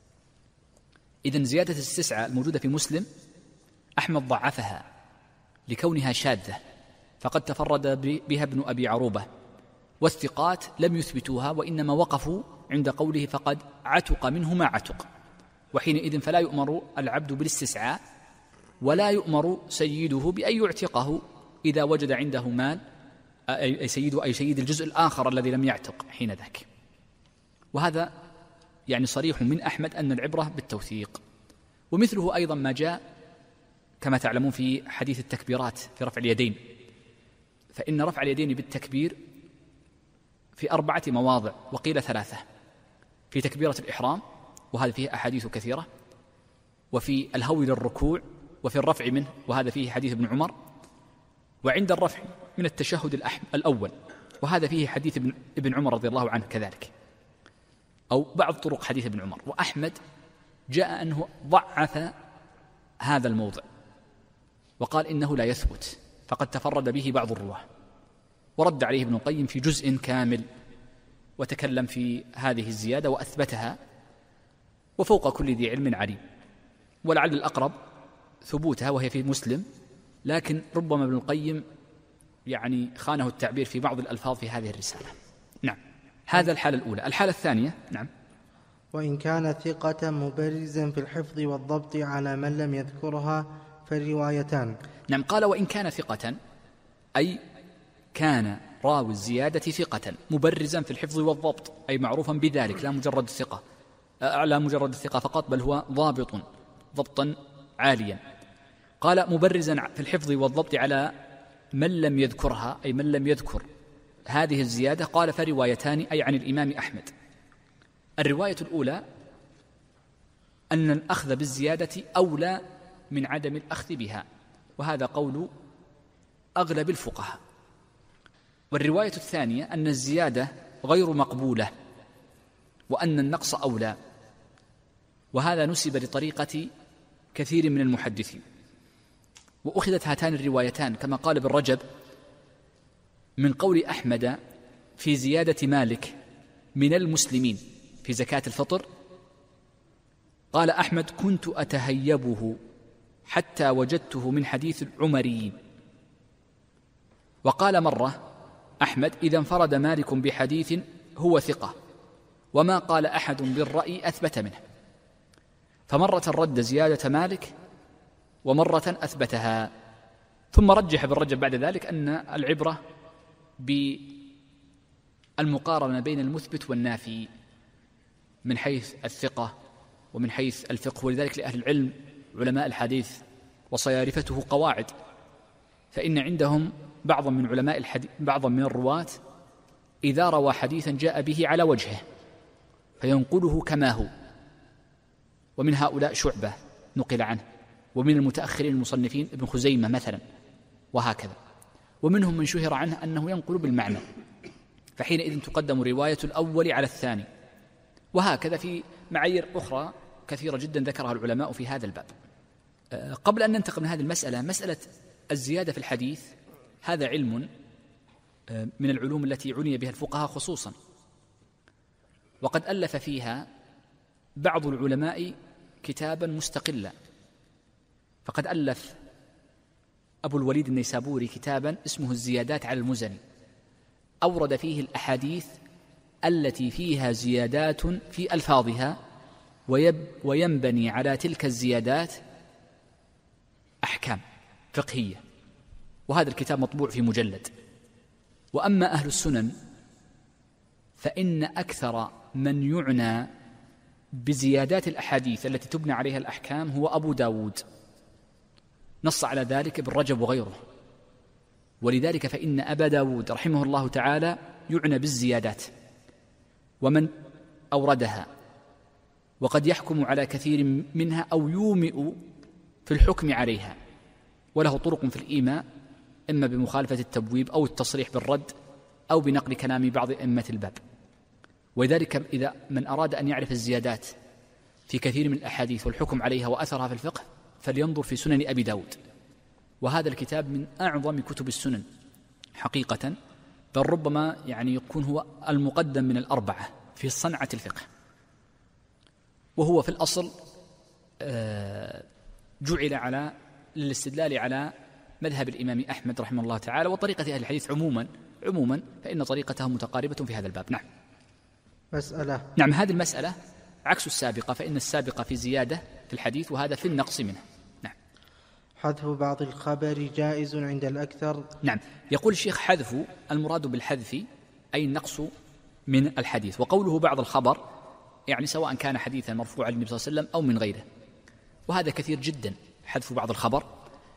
إذن زيادة الاستسعاء الموجودة في مسلم أحمد ضعفها لكونها شاذة، فقد تفرد بها ابن أبي عروبة، والثقات لم يثبتوها وإنما وقفوا عند قوله فقد عتق منه ما عتق، وحينئذ فلا يؤمر العبد بالاستسعاء ولا يؤمر سيده بأن يعتقه إذا وجد عنده مال، أي سيد الجزء الآخر الذي لم يعتق حين ذاك. وهذا يعني صريح من أحمد أن العبرة بالتوثيق. ومثله أيضا ما جاء كما تعلمون في حديث التكبيرات في رفع اليدين، فإن رفع اليدين بالتكبير في 4 مواضع وقيل 3، في تكبيرة الإحرام وهذا فيه أحاديث كثيرة، وفي الهوي للركوع، وفي الرفع منه وهذا فيه حديث ابن عمر، وعند الرفع من التشهد الأول وهذا فيه حديث ابن عمر رضي الله عنه كذلك، أو بعض طرق حديث ابن عمر. وأحمد جاء أنه ضعف هذا الموضع وقال إنه لا يثبت، فقد تفرد به بعض الرواه، ورد عليه ابن القيم في جزء كامل وتكلم في هذه الزيادة وأثبتها، وفوق كل ذي علم عليم. ولعل الأقرب ثبوتها وهي في مسلم، لكن ربما ابن القيم يعني خانه التعبير في بعض الألفاظ في هذه الرسالة. نعم، هذا الحالة الأولى. الحالة الثانية نعم، وإن كان ثقة مبرزا في الحفظ والضبط على من لم يذكرها فالروايتان. نعم، قال وإن كان ثقة، أي كان راوي الزيادة ثقة مبرزا في الحفظ والضبط، أي معروفا بذلك، لا مجرد الثقة فقط، بل هو ضابط ضبطا عاليا. قال مبرزا في الحفظ والضبط على من لم يذكرها، أي من لم يذكر هذه الزيادة. قال فروايتان، أي عن الإمام أحمد. الرواية الأولى أن الأخذ بالزيادة أولى من عدم الأخذ بها، وهذا قول أغلب الفقهاء. والرواية الثانية أن الزيادة غير مقبولة وأن النقص أولى، وهذا نسب لطريقة كثير من المحدثين. وأخذت هاتان الروايتان كما قال ابن رجب من قول أحمد في زيادة مالك من المسلمين في زكاة الفطر. قال أحمد كنت أتهيبه حتى وجدته من حديث العمريين. وقال مرة أحمد إذا انفرد مالك بحديث هو ثقة وما قال أحد بالرأي أثبت منه، فمرة رد زيادة مالك ومرة أثبتها. ثم رجح ابن رجب بعد ذلك أن العبرة بالمقارنة بين المثبت والنافي من حيث الثقة ومن حيث الفقه. ولذلك لأهل العلم علماء الحديث وصيارفته قواعد، فإن عندهم بعض من علماء الحديث بعض من الرواة إذا روى حديثا جاء به على وجهه فينقله كما هو، ومن هؤلاء شعبة نقل عنه، ومن المتأخرين المصنفين ابن خزيمة مثلا، وهكذا. ومنهم من شهر عنه أنه ينقل بالمعنى، فحينئذ تقدم رواية الأول على الثاني، وهكذا في معايير أخرى كثيرة جدا ذكرها العلماء في هذا الباب. قبل أن ننتقل من هذه المسألة، مسألة الزيادة في الحديث هذا علم من العلوم التي عني بها الفقهاء خصوصا، وقد ألف فيها بعض العلماء كتابا مستقلا. فقد ألف أبو الوليد النيسابوري كتابا اسمه الزيادات على المزني، أورد فيه الأحاديث التي فيها زيادات في ألفاظها وينبني على تلك الزيادات أحكام فقهية، وهذا الكتاب مطبوع في مجلد. وأما أهل السنن فإن أكثر من يعنى بزيادات الأحاديث التي تبنى عليها الأحكام هو أبو داود، نص على ذلك ابن رجب وغيره. ولذلك فإن أبا داود رحمه الله تعالى يعنى بالزيادات ومن أوردها، وقد يحكم على كثير منها أو يومئ في الحكم عليها، وله طرق في الإيماء إما بمخالفة التبويب أو التصريح بالرد أو بنقل كلام بعض أئمة الباب. ولذلك إذا من أراد أن يعرف الزيادات في كثير من الأحاديث والحكم عليها وأثرها في الفقه فلينظر في سنن أبي داود، وهذا الكتاب من أعظم كتب السنن حقيقة، بل ربما يكون هو المقدم من الأربعة في صنعة الفقه. وهو في الأصل جعل على للاستدلال على مذهب الإمام أحمد رحمه الله تعالى وطريقة أهل الحديث عموما فإن طريقتهم متقاربة في هذا الباب. نعم. مسألة. نعم، هذه المسألة عكس السابقة، فإن السابقة في زيادة في الحديث وهذا في النقص منه. نعم. حذف بعض الخبر جائز عند الأكثر. نعم، يقول الشيخ حذف، المراد بالحذف أي النقص من الحديث، وقوله بعض الخبر سواء كان حديثا مرفوعا للنبي صلى الله عليه وسلم أو من غيره، وهذا كثير جدا حذف بعض الخبر.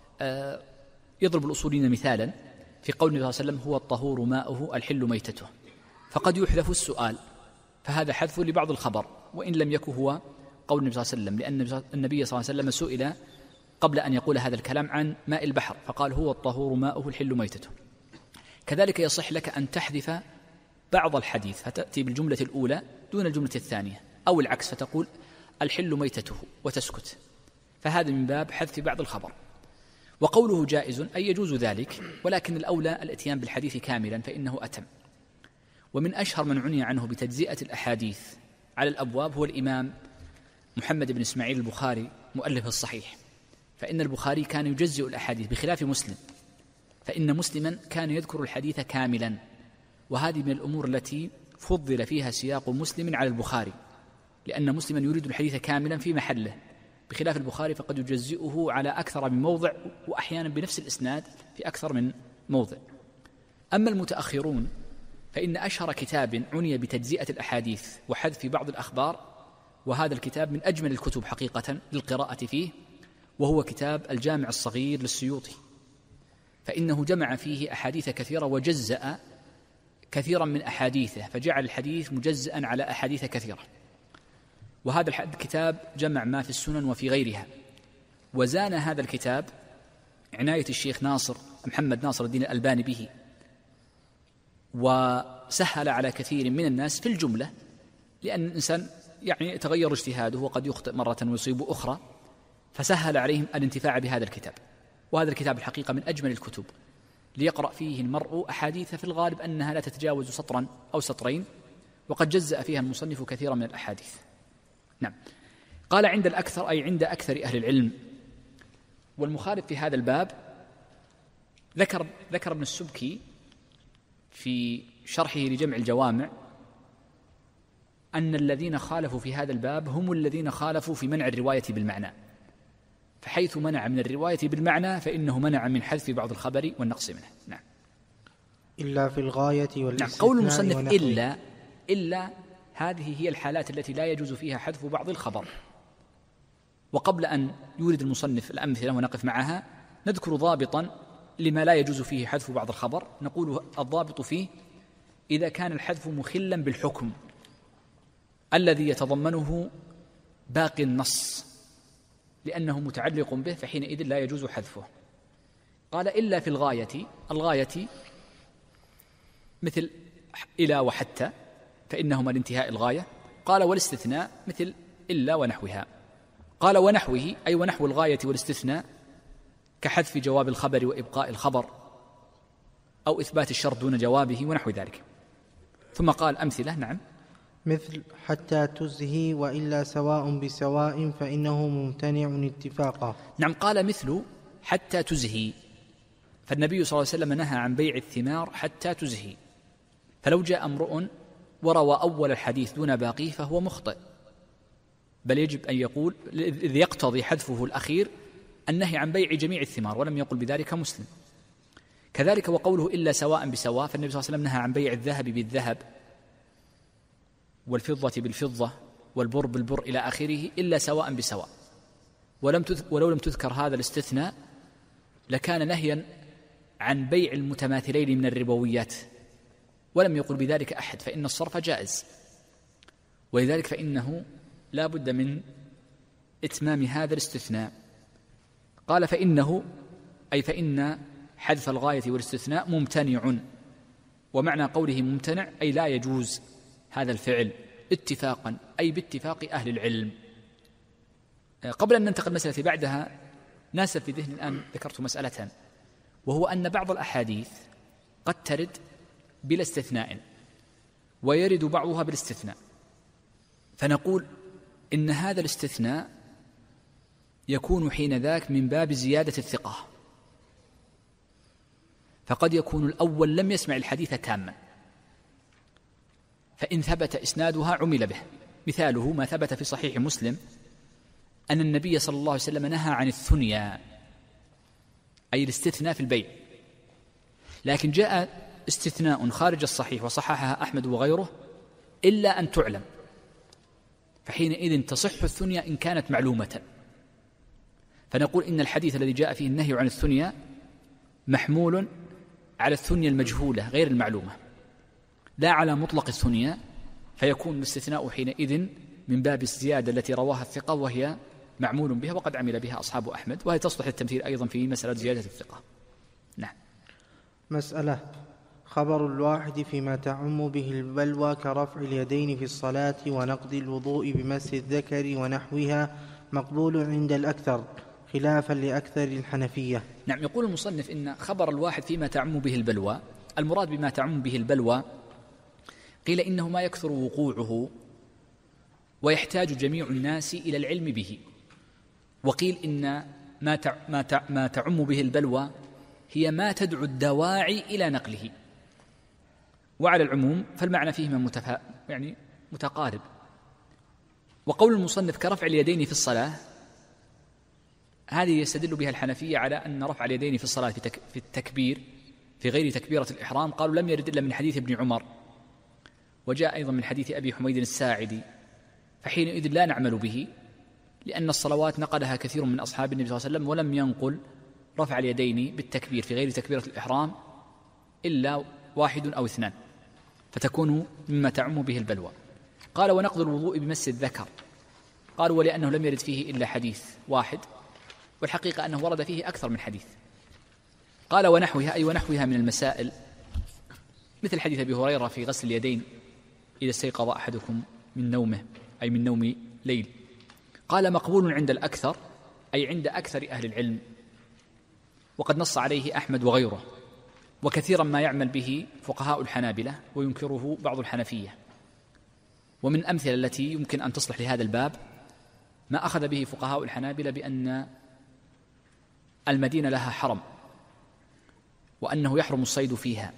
يضرب الأصوليين مثالا في قول النبي صلى الله عليه وسلم هو الطهور ماؤه الحل ميتته، فقد يحذف السؤال، فهذا حذف لبعض الخبر وإن لم يكن هو قول النبي صلى الله عليه وسلم، لأن النبي صلى الله عليه وسلم سئل قبل أن يقول هذا الكلام عن ماء البحر فقال هو الطهور ماؤه الحل ميتته. كذلك يصح لك أن تحذف بعض الحديث فتأتي بالجملة الأولى دون الجملة الثانية، أو العكس فتقول الحل ميتته وتسكت، فهذا من باب حذف بعض الخبر. وقوله جائز أي يجوز ذلك، ولكن الأولى الاتيان بالحديث كاملا فإنه أتم. ومن أشهر من عني عنه بتجزئة الأحاديث على الأبواب هو الإمام محمد بن إسماعيل البخاري مؤلف الصحيح، فإن البخاري كان يجزئ الأحاديث بخلاف مسلم، فإن مسلما كان يذكر الحديث كاملا، وهذه من الأمور التي فضل فيها سياق مسلم على البخاري، لأن مسلما يريد الحديث كاملا في محله، بخلاف البخاري فقد يجزئه على أكثر من موضع وأحيانا بنفس الإسناد في أكثر من موضع. أما المتأخرون فإن أشهر كتاب عني بتجزئة الأحاديث وحذف بعض الأخبار، وهذا الكتاب من أجمل الكتب حقيقة للقراءة فيه، وهو كتاب الجامع الصغير للسيوطي، فإنه جمع فيه أحاديث كثيرة وجزأ كثيرا من أحاديثه، فجعل الحديث مجزأ على أحاديث كثيرة. وهذا الكتاب جمع ما في السنن وفي غيرها. وزان هذا الكتاب عناية الشيخ محمد ناصر الدين الألباني به، وسهل على كثير من الناس في الجملة، لأن الإنسان يتغير اجتهاده وقد يخطئ مرة ويصيب أخرى، فسهل عليهم الانتفاع بهذا الكتاب. وهذا الكتاب الحقيقة من أجمل الكتب ليقرأ فيه المرء أحاديث في الغالب أنها لا تتجاوز سطرا أو سطرين، وقد جزأ فيها المصنف كثيرا من الأحاديث. نعم. قال عند الأكثر أي عند أكثر أهل العلم. والمخالف في هذا الباب ذكر ابن السبكي في شرحه لجمع الجوامع أن الذين خالفوا في هذا الباب هم الذين خالفوا في منع الرواية بالمعنى، فحيث منع من الرواية بالمعنى فإنه منع من حذف بعض الخبر والنقص منه. نعم. إلا في الغاية والاستثناء. نعم. قول المصنف إلا هذه هي الحالات التي لا يجوز فيها حذف بعض الخبر. وقبل أن يورد المصنف الأمثلة ونقف معها نذكر ضابطا لما لا يجوز فيه حذف بعض الخبر. نقول الضابط فيه إذا كان الحذف مخلا بالحكم الذي يتضمنه باقي النص لأنه متعلق به، فحينئذ لا يجوز حذفه. قال إلا في الغاية مثل إلى وحتى فإنهما لانتهاء الغاية. قال والاستثناء مثل إلا ونحوها. قال ونحوه أي ونحو الغاية والاستثناء كحذف جواب الخبر وإبقاء الخبر. أو إثبات الشرط دون جوابه ونحو ذلك. ثم قال أمثلة. نعم. مثل حتى تزهي وإلا سواء بسواء فإنه ممتنع اتفاقا. نعم، قال مثل حتى تزهي، فالنبي صلى الله عليه وسلم نهى عن بيع الثمار حتى تزهي، فلو جاء امرؤ وروى أول الحديث دون باقيه فهو مخطئ، بل يجب أن يقول إذ يقتضي حذفه الأخير النهي عن بيع جميع الثمار، ولم يقل بذلك مسلم. كذلك وقوله إلا سواء بسواء، فالنبي صلى الله عليه وسلم نهى عن بيع الذهب بالذهب والفضة بالفضة والبر بالبر إلى آخره إلا سواء بسواء، ولو لم تذكر هذا الاستثناء لكان نهيا عن بيع المتماثلين من الربويات، ولم يقل بذلك أحد، فإن الصرف جائز، ولذلك فإنه لا بد من إتمام هذا الاستثناء. قال فإنه أي فإن حذف الغاية والاستثناء ممتنع، ومعنى قوله ممتنع أي لا يجوز هذا الفعل اتفاقا، أي باتفاق أهل العلم. قبل أن ننتقل المسألة بعدها ناسب في ذهني الآن ذكرت مسألة، وهو أن بعض الأحاديث قد ترد بلا استثناء ويرد بعضها بالاستثناء، فنقول إن هذا الاستثناء يكون حين ذاك من باب زيادة الثقة، فقد يكون الأول لم يسمع الحديث تاما، فإن ثبت إسنادها عمل به. مثاله ما ثبت في صحيح مسلم أن النبي صلى الله عليه وسلم نهى عن الثنيا، أي الاستثناء في البيع، لكن جاء استثناء خارج الصحيح وصححها أحمد وغيره إلا أن تعلم، فحينئذ تصح الثنيا إن كانت معلومة، فنقول إن الحديث الذي جاء فيه النهي عن الثنيا محمول على الثنيا المجهولة غير المعلومة، لا على مطلق الثنيا، فيكون الاستثناء حينئذ من باب الزيادة التي رواها الثقة وهي معمول بها وقد عمل بها أصحاب أحمد، وهي تصلح للتمثيل أيضا في مسألة زيادة الثقة. نعم. مسألة خبر الواحد فيما تعم به البلوى كرفع اليدين في الصلاة ونقض الوضوء بمس الذكر ونحوها مقبول عند الأكثر خلافا لأكثر الحنفية. نعم. يقول المصنف إن خبر الواحد فيما تعم به البلوى، المراد بما تعم به البلوى قيل إنه ما يكثر وقوعه ويحتاج جميع الناس إلى العلم به، وقيل إن ما تعم به البلوى هي ما تدعو الدواعي إلى نقله، وعلى العموم فالمعنى فيهما متقارب. وقول المصنف كرفع اليدين في الصلاة، هذه يستدل بها الحنفية على أن رفع اليدين في الصلاة في التكبير في غير تكبيرة الإحرام قالوا لم يرد إلا من حديث ابن عمر، وجاء أيضا من حديث أبي حميد الساعدي، فحينئذ لا نعمل به، لأن الصلوات نقلها كثير من أصحاب النبي صلى الله عليه وسلم، ولم ينقل رفع اليدين بالتكبير في غير تكبيرة الإحرام إلا واحد أو اثنان، فتكون مما تعم به البلوى. قال ونقض الوضوء بمس الذكر، قالوا ولأنه لم يرد فيه إلا حديث واحد، والحقيقة أنه ورد فيه أكثر من حديث. قال ونحوها أي ونحوها من المسائل، مثل حديث أبي هريرة في غسل اليدين إذا استيقظ أحدكم من نومه، أي من نوم ليل. قال مقبول عند الأكثر أي عند أكثر أهل العلم، وقد نص عليه أحمد وغيره، وكثيرا ما يعمل به فقهاء الحنابلة وينكره بعض الحنفية. ومن أمثلة التي يمكن أن تصلح لهذا الباب ما أخذ به فقهاء الحنابلة بأن المدينة لها حرم، وأنه يحرم الصيد فيها،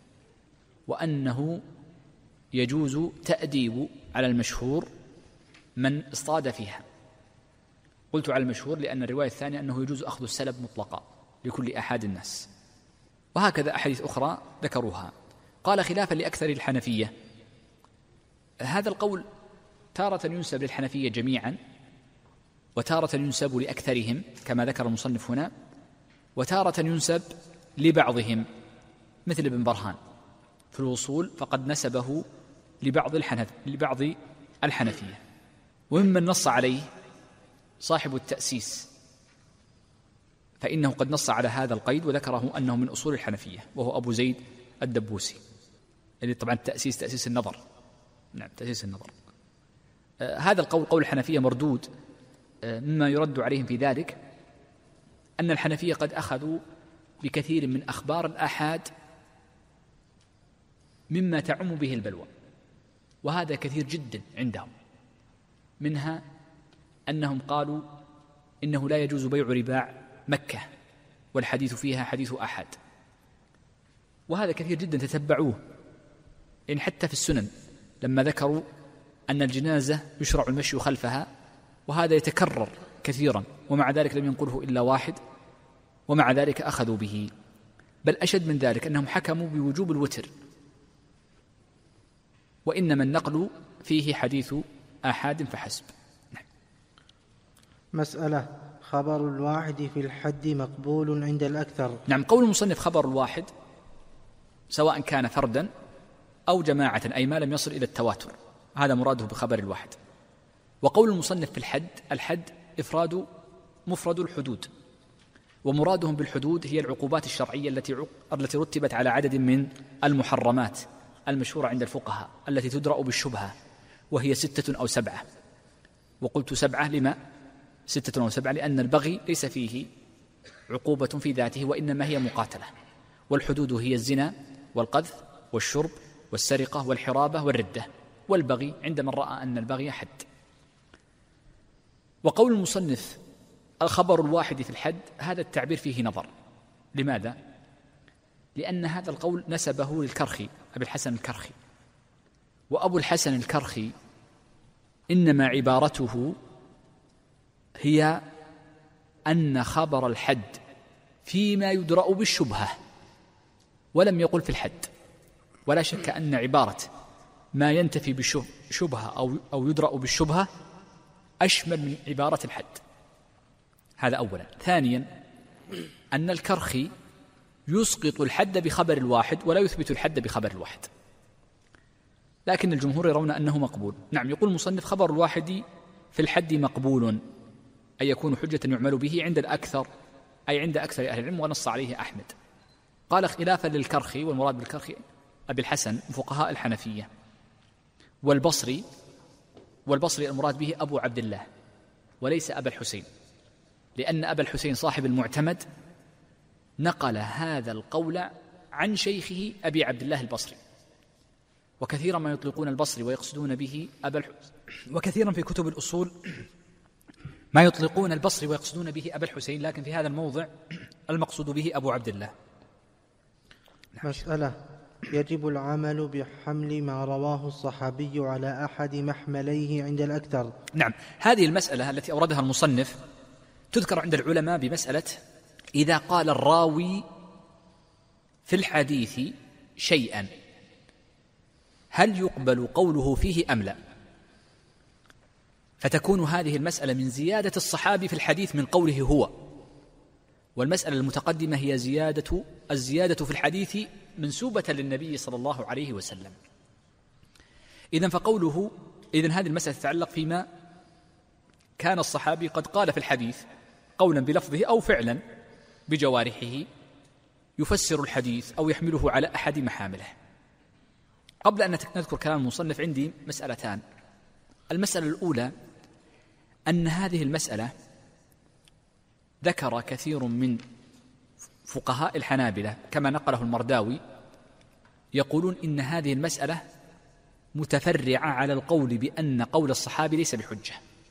وأنه يجوز تأديب على المشهور من اصطاد فيها. قلت على المشهور لأن الرواية الثانية أنه يجوز أخذ السلب مطلقا لكل أحد الناس، وهكذا أحاديث أخرى ذكروها. قال خلافا لأكثر الحنفية، هذا القول تارة ينسب للحنفية جميعا، وتارة ينسب لأكثرهم كما ذكر المصنف هنا، وتارة ينسب لبعضهم مثل ابن برهان في الوصول فقد نسبه لبعض الحنفية. وممن نص عليه صاحب التأسيس، فإنه قد نص على هذا القيد وذكره أنه من أصول الحنفية، وهو أبو زيد الدبوسي، اللي طبعا تأسيس النظر. نعم، تأسيس النظر. هذا القول قول الحنفية مردود. مما يرد عليهم في ذلك أن الحنفية قد أخذوا بكثير من أخبار الآحاد مما تعم به البلوى، وهذا كثير جدا عندهم. منها أنهم قالوا إنه لا يجوز بيع رباع مكة والحديث فيها حديث أحد، وهذا كثير جدا تتبعوه. إن حتى في السنن لما ذكروا أن الجنازة يشرع المشي خلفها، وهذا يتكرر كثيرا، ومع ذلك لم ينقله إلا واحد، ومع ذلك أخذوا به. بل أشد من ذلك أنهم حكموا بوجوب الوتر، وإنما النقل فيه حديث آحاد فحسب. مسألة: خبر الواحد في الحد مقبول عند الأكثر. نعم، قول المصنف خبر الواحد سواء كان فردا أو جماعة، أي ما لم يصل إلى التواتر، هذا مراده بخبر الواحد. وقول المصنف في الحد مفرد الحدود، ومرادهم بالحدود هي العقوبات الشرعية التي رتبت على عدد من المحرمات المشهورة عند الفقهاء التي تدرأ بالشبهة، وهي 6 أو 7. وقلت 7 لما 6 أو 7؟ لأن البغي ليس فيه عقوبة في ذاته، وإنما هي مقاتلة. والحدود هي الزنا والقذف والشرب والسرقة والحرابة والردة والبغي، عند من رأى أن البغي حد. وقول المصنف الخبر الواحد في الحد، هذا التعبير فيه نظر. لماذا؟ لأن هذا القول نسبه للكرخي، أبي الحسن الكرخي، وأبو الحسن الكرخي إنما عبارته هي أن خبر الحد فيما يدرأ بالشبهة، ولم يقل في الحد. ولا شك أن عبارة ما ينتفي بالشبهة أو يدرأ بالشبهة أشمل من عبارة الحد. هذا أولا. ثانيا، أن الكرخي يسقط الحد بخبر الواحد ولا يثبت الحد بخبر الواحد، لكن الجمهور يرون أنه مقبول. نعم، يقول المصنف خبر الواحد في الحد مقبول، أي يكون حجة يعمل به عند الأكثر، أي عند أكثر أهل العلم، ونص عليه أحمد. قال خلافا للكرخي، والمراد بالكرخي أبي الحسن فقهاء الحنفية، والبصري المراد به أبو عبد الله وليس أبا الحسين، لأن أبا الحسين صاحب المعتمد نقل هذا القول عن شيخه أبي عبد الله البصري. وكثيرا ما يطلقون البصري ويقصدون به وكثيرا في كتب الأصول ما يطلقون البصري ويقصدون به أبا الحسين، لكن في هذا الموضع المقصود به أبو عبد الله. مسألة: يجب العمل بحمل ما رواه الصحابي على أحد محمليه عند الأكثر. نعم، هذه المسألة التي أوردها المصنف تذكر عند العلماء بمسألة إذا قال الراوي في الحديث شيئا هل يقبل قوله فيه أم لا؟ فتكون هذه المسألة من زيادة الصحابي في الحديث من قوله هو، والمسألة المتقدمة هي الزيادة في الحديث منسوبة للنبي صلى الله عليه وسلم. إذن هذه المسألة تتعلق فيما كان الصحابي قد قال في الحديث قولا بلفظه أو فعلا بجوارحه يفسر الحديث أو يحمله على أحد محامله. قبل أن نذكر كلام المصنف عندي مسألتان. المسألة الأولى أن هذه المسألة ذكر كثير من فقهاء الحنابلة كما نقله المرداوي يقولون إن هذه المسألة متفرعة على القول بأن قول الصحابي ليس بحجة،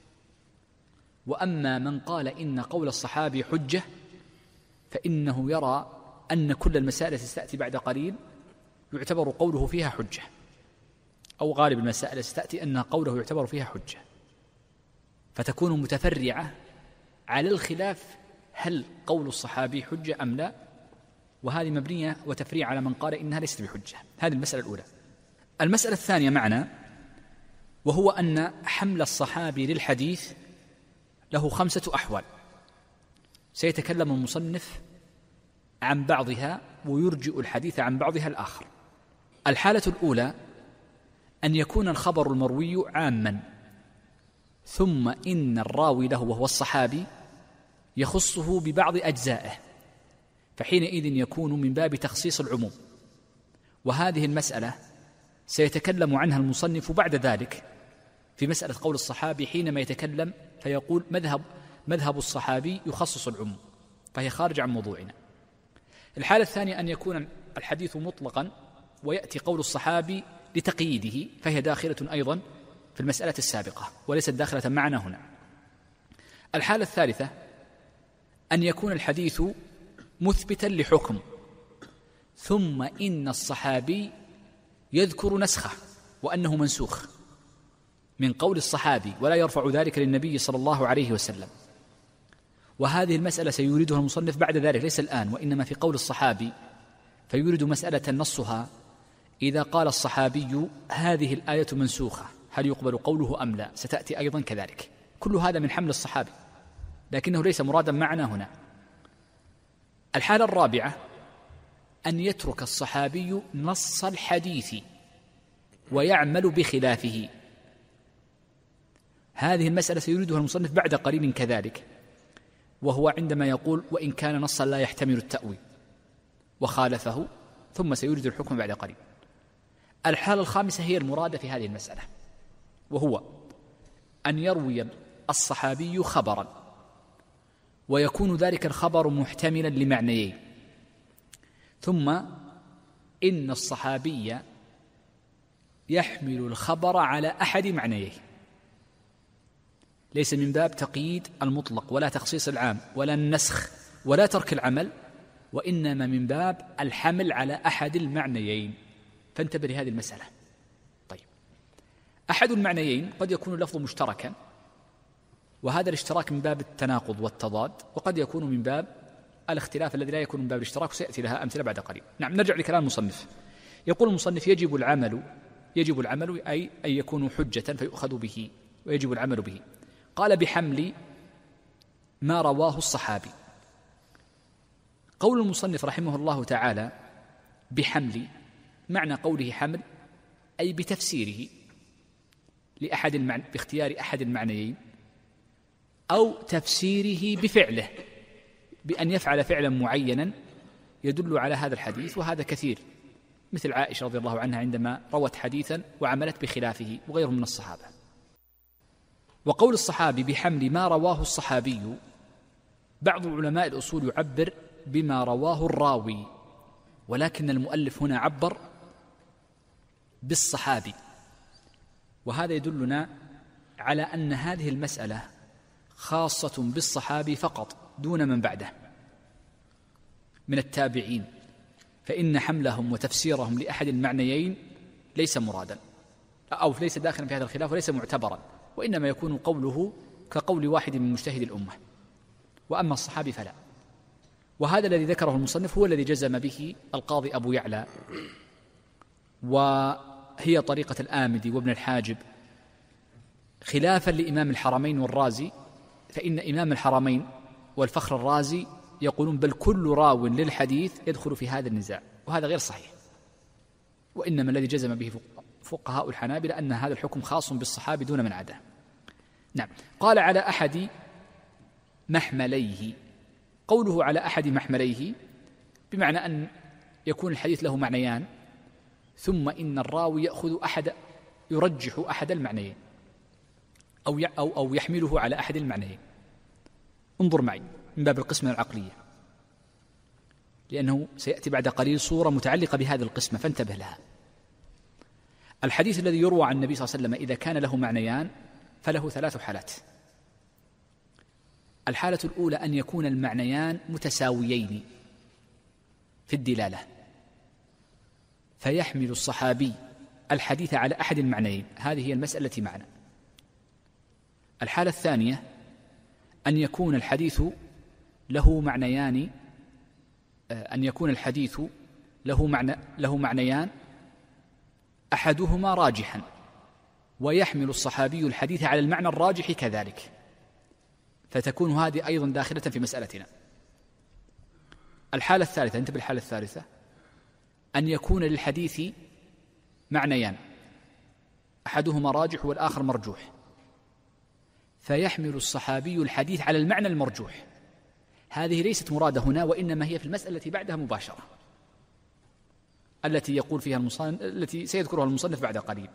وأما من قال إن قول الصحابي حجة فإنه يرى أن كل المسائل التي ستأتي بعد قليل يعتبر قوله فيها حجة، أو غالب المسائل التي ستأتي أن قوله يعتبر فيها حجة، فتكون متفرعة على الخلاف هل قول الصحابي حجة أم لا، وهذه مبنية وتفريع على من قال إنها ليست بحجة. هذه المسألة الأولى. المسألة الثانية معنا، وهو أن حمل الصحابي للحديث له 5 أحوال سيتكلم المصنف عن بعضها ويرجئ الحديث عن بعضها الآخر. الحالة الأولى أن يكون الخبر المروي عاما، ثم إن الراوي له وهو الصحابي يخصه ببعض أجزائه، فحينئذ يكون من باب تخصيص العموم. وهذه المسألة سيتكلم عنها المصنف بعد ذلك في مسألة قول الصحابي حينما يتكلم فيقول مذهب الصحابي يخصص العموم، فهي خارج عن موضوعنا. الحالة الثانية أن يكون الحديث مطلقا ويأتي قول الصحابي لتقييده، فهي داخلة أيضا في المسألة السابقة وليست داخلة معنا هنا. الحالة الثالثة أن يكون الحديث مثبتا لحكم ثم إن الصحابي يذكر نسخه وأنه منسوخ من قول الصحابي ولا يرفع ذلك للنبي صلى الله عليه وسلم. وهذه المسألة سيوردها المصنف بعد ذلك، ليس الآن، وإنما في قول الصحابي، فيورد مسألة نصها إذا قال الصحابي هذه الآية منسوخة هل يقبل قوله أم لا؟ ستأتي أيضا كذلك. كل هذا من حمل الصحابي لكنه ليس مرادا معنا هنا. الحالة الرابعة أن يترك الصحابي نص الحديث ويعمل بخلافه. هذه المسألة سيريدها المصنف بعد قليل كذلك، وهو عندما يقول وإن كان نصا لا يحتمل التأويل وخالفه، ثم سيريد الحكم بعد قليل. الحالة الخامسة هي المرادة في هذه المسألة، وهو أن يروي الصحابي خبرا ويكون ذلك الخبر محتملا لمعنيين، ثم إن الصحابي يحمل الخبر على أحد معنييه، ليس من باب تقييد المطلق ولا تخصيص العام ولا النسخ ولا ترك العمل، وإنما من باب الحمل على أحد المعنيين. فانتبه لهذه المسألة. طيب، أحد المعنيين قد يكون اللفظ مشتركا، وهذا الاشتراك من باب التناقض والتضاد، وقد يكون من باب الاختلاف الذي لا يكون من باب الاشتراك، وسيأتي لها أمثلة بعد قليل. نعم، نرجع لكلام المصنف. يقول المصنف يجب العمل أي أن يكون حجة فيؤخذ به ويجب العمل به. قال بحمل ما رواه الصحابي. قول المصنف رحمه الله تعالى بحمل، معنى قوله حمل أي بتفسيره باختيار أحد المعنيين، أو تفسيره بفعله، بأن يفعل فعلا معينا يدل على هذا الحديث، وهذا كثير، مثل عائشة رضي الله عنها عندما روت حديثا وعملت بخلافه، وغيرهم من الصحابة. وقول الصحابي بحمل ما رواه الصحابي، بعض علماء الأصول يعبر بما رواه الراوي، ولكن المؤلف هنا عبر بالصحابي، وهذا يدلنا على أن هذه المسألة خاصة بالصحابي فقط دون من بعده من التابعين، فإن حملهم وتفسيرهم لأحد المعنيين ليس مرادا أو ليس داخلا في هذا الخلاف وليس معتبرا، وإنما يكون قوله كقول واحد من مجتهد الأمة، وأما الصحابي فلا. وهذا الذي ذكره المصنف هو الذي جزم به القاضي أبو يعلى، وهي طريقة الآمدي وابن الحاجب، خلافا لإمام الحرمين والرازي، فإن إمام الحرمين والفخر الرازي يقولون بل كل راو للحديث يدخل في هذا النزاع، وهذا غير صحيح، وإنما الذي جزم به فقهاء الحنابلة أن هذا الحكم خاص بالصحابي دون من عداه. نعم، قال على أحد محمليه. قوله على أحد محمليه بمعنى أن يكون الحديث له معنيان، ثم إن الراوي يرجح أحد المعنيين أو يحمله على أحد المعنيين. انظر معي من باب القسمة العقلية، لأنه سيأتي بعد قليل صورة متعلقة بهذه القسمة، فانتبه لها. الحديث الذي يروى عن النبي صلى الله عليه وسلم إذا كان له معنيان فله 3 حالات. الحالة الأولى أن يكون المعنيان متساويين في الدلالة، فيحمل الصحابي الحديث على أحد المعنيين، هذه هي المسألة التي معنا. الحالة الثانية أن يكون الحديث له معنيان، له معنيان أحدهما راجحا، ويحمل الصحابي الحديث على المعنى الراجح كذلك، فتكون هذه أيضا داخلة في مسألتنا. الحالة الثالثة، انتبه بالحالة الثالثة، أن يكون للحديث معنيان أحدهما راجح والآخر مرجوح، فيحمل الصحابي الحديث على المعنى المرجوح. هذه ليست مرادة هنا، وإنما هي في المسألة التي بعدها مباشرة، التي يقول فيها التي سيذكرها المصنف بعد قليل.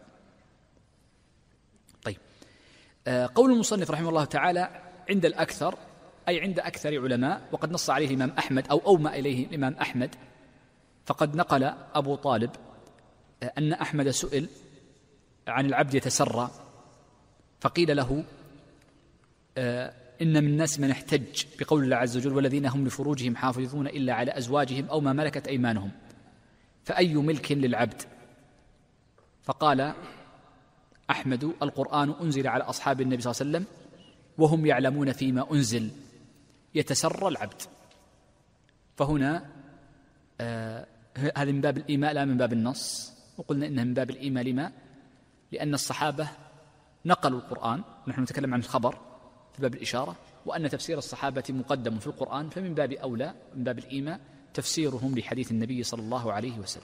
طيب، قول المصنف رحمه الله تعالى عند الأكثر، أي عند أكثر علماء، وقد نص عليه الإمام أحمد أو أومأ إليه الإمام أحمد، فقد نقل أبو طالب أن أحمد سئل عن العبد يتسرى فقيل له إن من الناس من احتج بقول الله عز وجل والذين هم لفروجهم حافظون إلا على أزواجهم أو ما ملكت أيمانهم فأي ملك للعبد؟ فقال أحمد القرآن أنزل على أصحاب النبي صلى الله عليه وسلم وهم يعلمون فيما أنزل يتسرى العبد. فهنا هذا من باب الإيماء لا من باب النص، وقلنا إنه من باب الإيماء لما؟ لأن الصحابة نقلوا القرآن، نحن نتكلم عن الخبر في باب الإشارة، وأن تفسير الصحابة مقدم في القرآن، فمن باب أولى من باب الإيماء تفسيرهم لحديث النبي صلى الله عليه وسلم.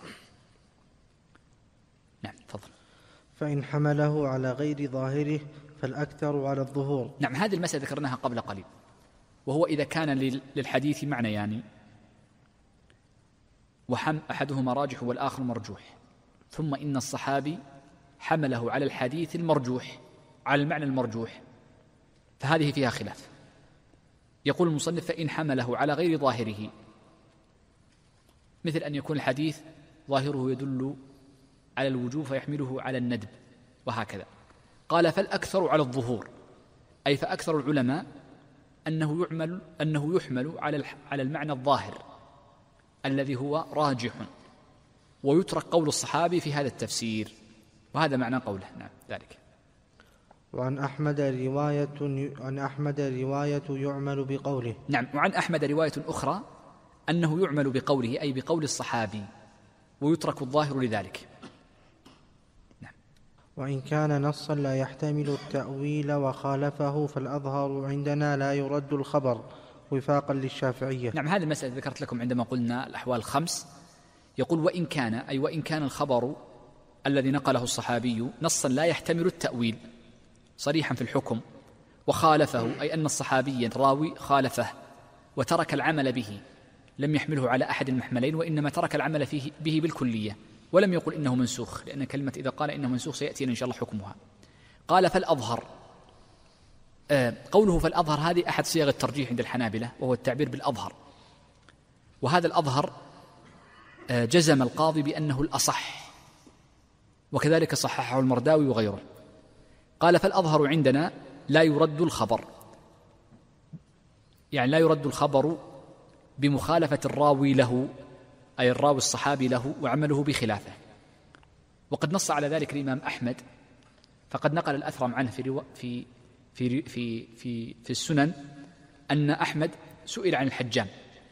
نعم تفضل. فإن حمله على غير ظاهره فالأكثر على الظهور. نعم هذه المسألة ذكرناها قبل قليل، وهو إذا كان للحديث معنى يعني أحدهما راجح والآخر مرجوح، ثم إن الصحابي حمله على الحديث المرجوح على المعنى المرجوح، فهذه فيها خلاف. يقول المصنف فإن حمله على غير ظاهره، مثل أن يكون الحديث ظاهره يدل على الوجوب فيحمله على الندب وهكذا، قال فالأكثر على الظهور، أي فأكثر العلماء أنه يحمل على المعنى الظاهر الذي هو راجح، ويترك قول الصحابي في هذا التفسير، وهذا معنى قوله. نعم ذلك. وعن أحمد رواية يعمل بقوله. نعم وعن أحمد رواية أخرى أنه يعمل بقوله، أي بقول الصحابي، ويترك الظاهر لذلك. نعم. وإن كان نصا لا يحتمل التأويل وخالفه فالأظهر عندنا لا يرد الخبر وفاقا للشافعية. نعم هذه المسألة ذكرت لكم عندما قلنا الأحوال الخمس. يقول وإن كان، أي وإن كان الخبر الذي نقله الصحابي نصا لا يحتمل التأويل صريحا في الحكم، وخالفه أي أن الصحابي الراوي خالفه وترك العمل به، لم يحمله على أحد المحملين، وإنما ترك العمل به بالكلية، ولم يقل إنه منسوخ، لأن كلمة إذا قال إنه منسوخ سيأتينا إن شاء الله حكمها. قال فالأظهر، قوله فالأظهر هذه أحد صيغ الترجيح عند الحنابلة، وهو التعبير بالأظهر، وهذا الأظهر جزم القاضي بأنه الأصح، وكذلك صححه المرداوي وغيره. قال فالأظهر عندنا لا يرد الخبر، يعني لا يرد الخبر بمخالفة الراوي له، أي الراوي الصحابي له وعمله بخلافه. وقد نص على ذلك الإمام أحمد، فقد نقل الأثرم عنه في السنن أن أحمد سئل عن الحجام،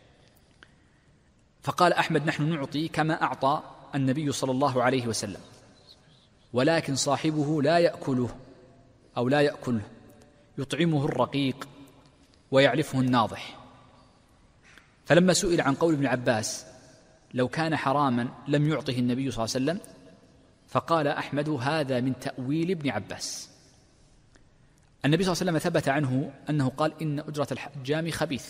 فقال أحمد نحن نعطي كما أعطى النبي صلى الله عليه وسلم، ولكن صاحبه لا يأكله أو لا يأكله، يطعمه الرقيق ويعلفه الناضح. فلما سئل عن قول ابن عباس لو كان حراما لم يعطه النبي صلى الله عليه وسلم، فقال أحمد هذا من تأويل ابن عباس. النبي صلى الله عليه وسلم ثبت عنه أنه قال إن أجرة الحجام خبيث،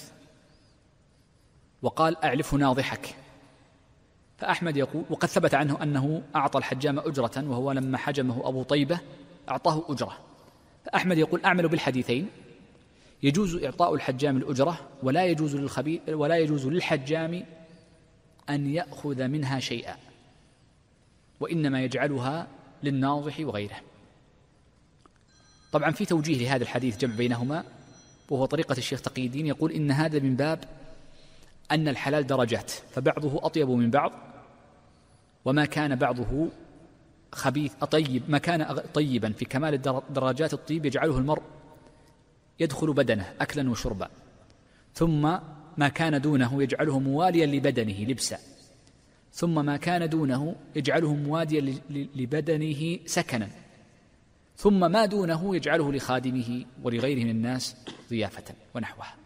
وقال أعلفه ناضحك. فأحمد يقول، وقد ثبت عنه أنه أعطى الحجام أجرة، وهو لما حجمه أبو طيبة أعطاه أجرة. فأحمد يقول أعمل بالحديثين، يجوز إعطاء الحجام الأجرة، ولا يجوز للحجام أن يأخذ منها شيئا، وإنما يجعلها للناضح وغيره. طبعا في توجيه لهذا الحديث جمع بينهما، وهو طريقة الشيخ تقي الدين، يقول إن هذا من باب أن الحلال درجات، فبعضه أطيب من بعض، وما كان بعضه خبيث ما كان طيبا في كمال درجات الطيب يجعله المرء يدخل بدنه أكلا وشربا، ثم ما كان دونه يجعله مواليا لبدنه لبسا، ثم ما كان دونه يجعله مواليا لبدنه سكنا، ثم ما دونه يجعله لخادمه ولغيره من الناس ضيافة ونحوها.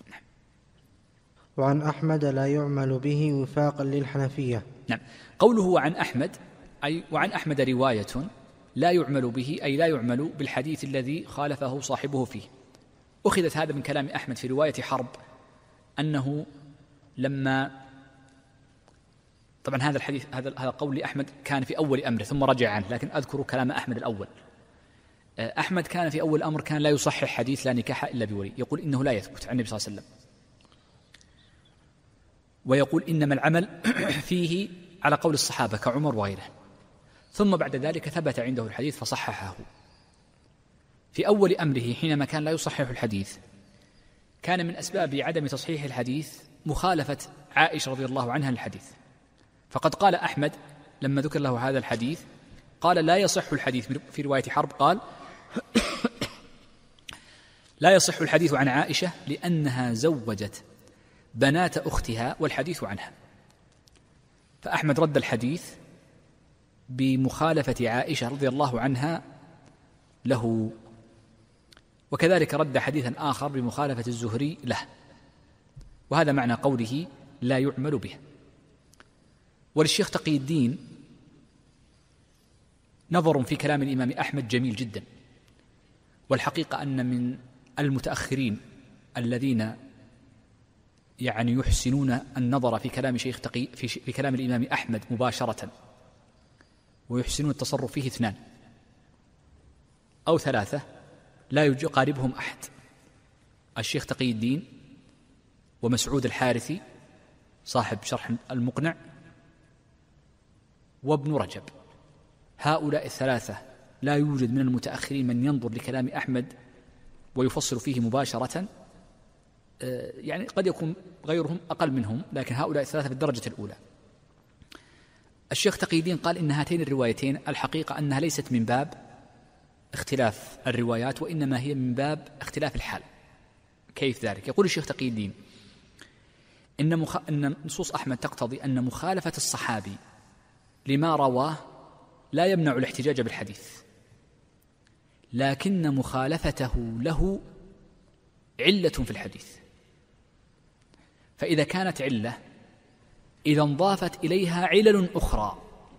وعن أحمد لا يعمل به وفاقا للحنفية. نعم، قوله عن أحمد أي وعن أحمد رواية لا يعمل به، أي لا يعمل بالحديث الذي خالفه صاحبه فيه. أخذت هذا من كلام أحمد في رواية حرب، أنه لما، طبعا هذا الحديث هذا قول أحمد كان في أول أمره ثم رجع عنه، لكن أذكر كلام أحمد الأول. أحمد كان في أول أمر كان لا يصحح حديث لا نكاح إلا بولي، يقول إنه لا يثبت عن النبي صلى الله عليه وسلم، ويقول إنما العمل فيه على قول الصحابة كعمر وغيره. ثم بعد ذلك ثبت عنده الحديث فصححه. في أول أمره حينما كان لا يصحح الحديث كان من أسباب عدم تصحيح الحديث مخالفة عائشة رضي الله عنها الحديث، فقد قال أحمد لما ذكر له هذا الحديث قال لا يصح الحديث، في رواية حرب قال لا يصح الحديث عن عائشة لأنها زوجت بنات أختها والحديث عنها. فأحمد رد الحديث بمخالفة عائشة رضي الله عنها له، وكذلك رد حديثا آخر بمخالفة الزهري له، وهذا معنى قوله لا يعمل به. وللشيخ تقي الدين نظر في كلام الإمام أحمد جميل جدا، والحقيقة أن من المتأخرين الذين يحسنون النظر في كلام شيخ تقي في كلام الإمام أحمد مباشرة ويحسنون التصرف فيه 2 أو 3 لا يقاربهم أحد: الشيخ تقي الدين، ومسعود الحارثي صاحب شرح المقنع، وابن رجب. هؤلاء 3 لا يوجد من المتأخرين من ينظر لكلام أحمد ويفصل فيه مباشرة، قد يكون غيرهم أقل منهم، لكن هؤلاء 3 بالدرجة الأولى. الشيخ تقي الدين قال إن هاتين الروايتين الحقيقة أنها ليست من باب اختلاف الروايات، وإنما هي من باب اختلاف الحال. كيف ذلك؟ يقول الشيخ تقي الدين إن نصوص أحمد تقتضي أن مخالفة الصحابي لما رواه لا يمنع الاحتجاج بالحديث، لكن مخالفته له علة في الحديث، فإذا كانت علة إذا انضافت إليها علل أخرى،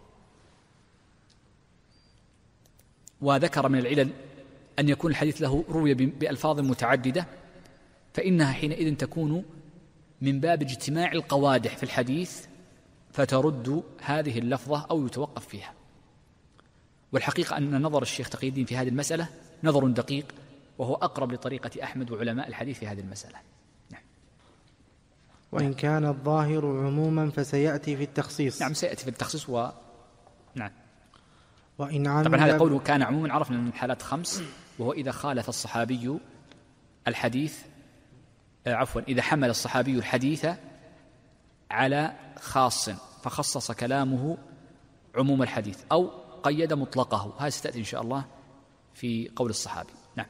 وذكر من العلل أن يكون الحديث له روي بألفاظ متعددة، فإنها حينئذ تكون من باب اجتماع القوادح في الحديث فترد هذه اللفظة أو يتوقف فيها. والحقيقة أن نظر الشيخ تقي الدين في هذه المسألة نظر دقيق، وهو أقرب لطريقة أحمد وعلماء الحديث في هذه المسألة. نعم. وإن كان الظاهر عموما فسيأتي في التخصيص. نعم، سيأتي في التخصيص. نعم. وإن عمل طبعا هذا قوله كان عموما عرفنا من الحالات 5، وهو إذا خالف الصحابي الحديث إذا حمل الصحابي الحديث على خاص فخصص كلامه عموم الحديث، أو قيد مطلقه. هذا ستأتي إن شاء الله في قول الصحابي. نعم.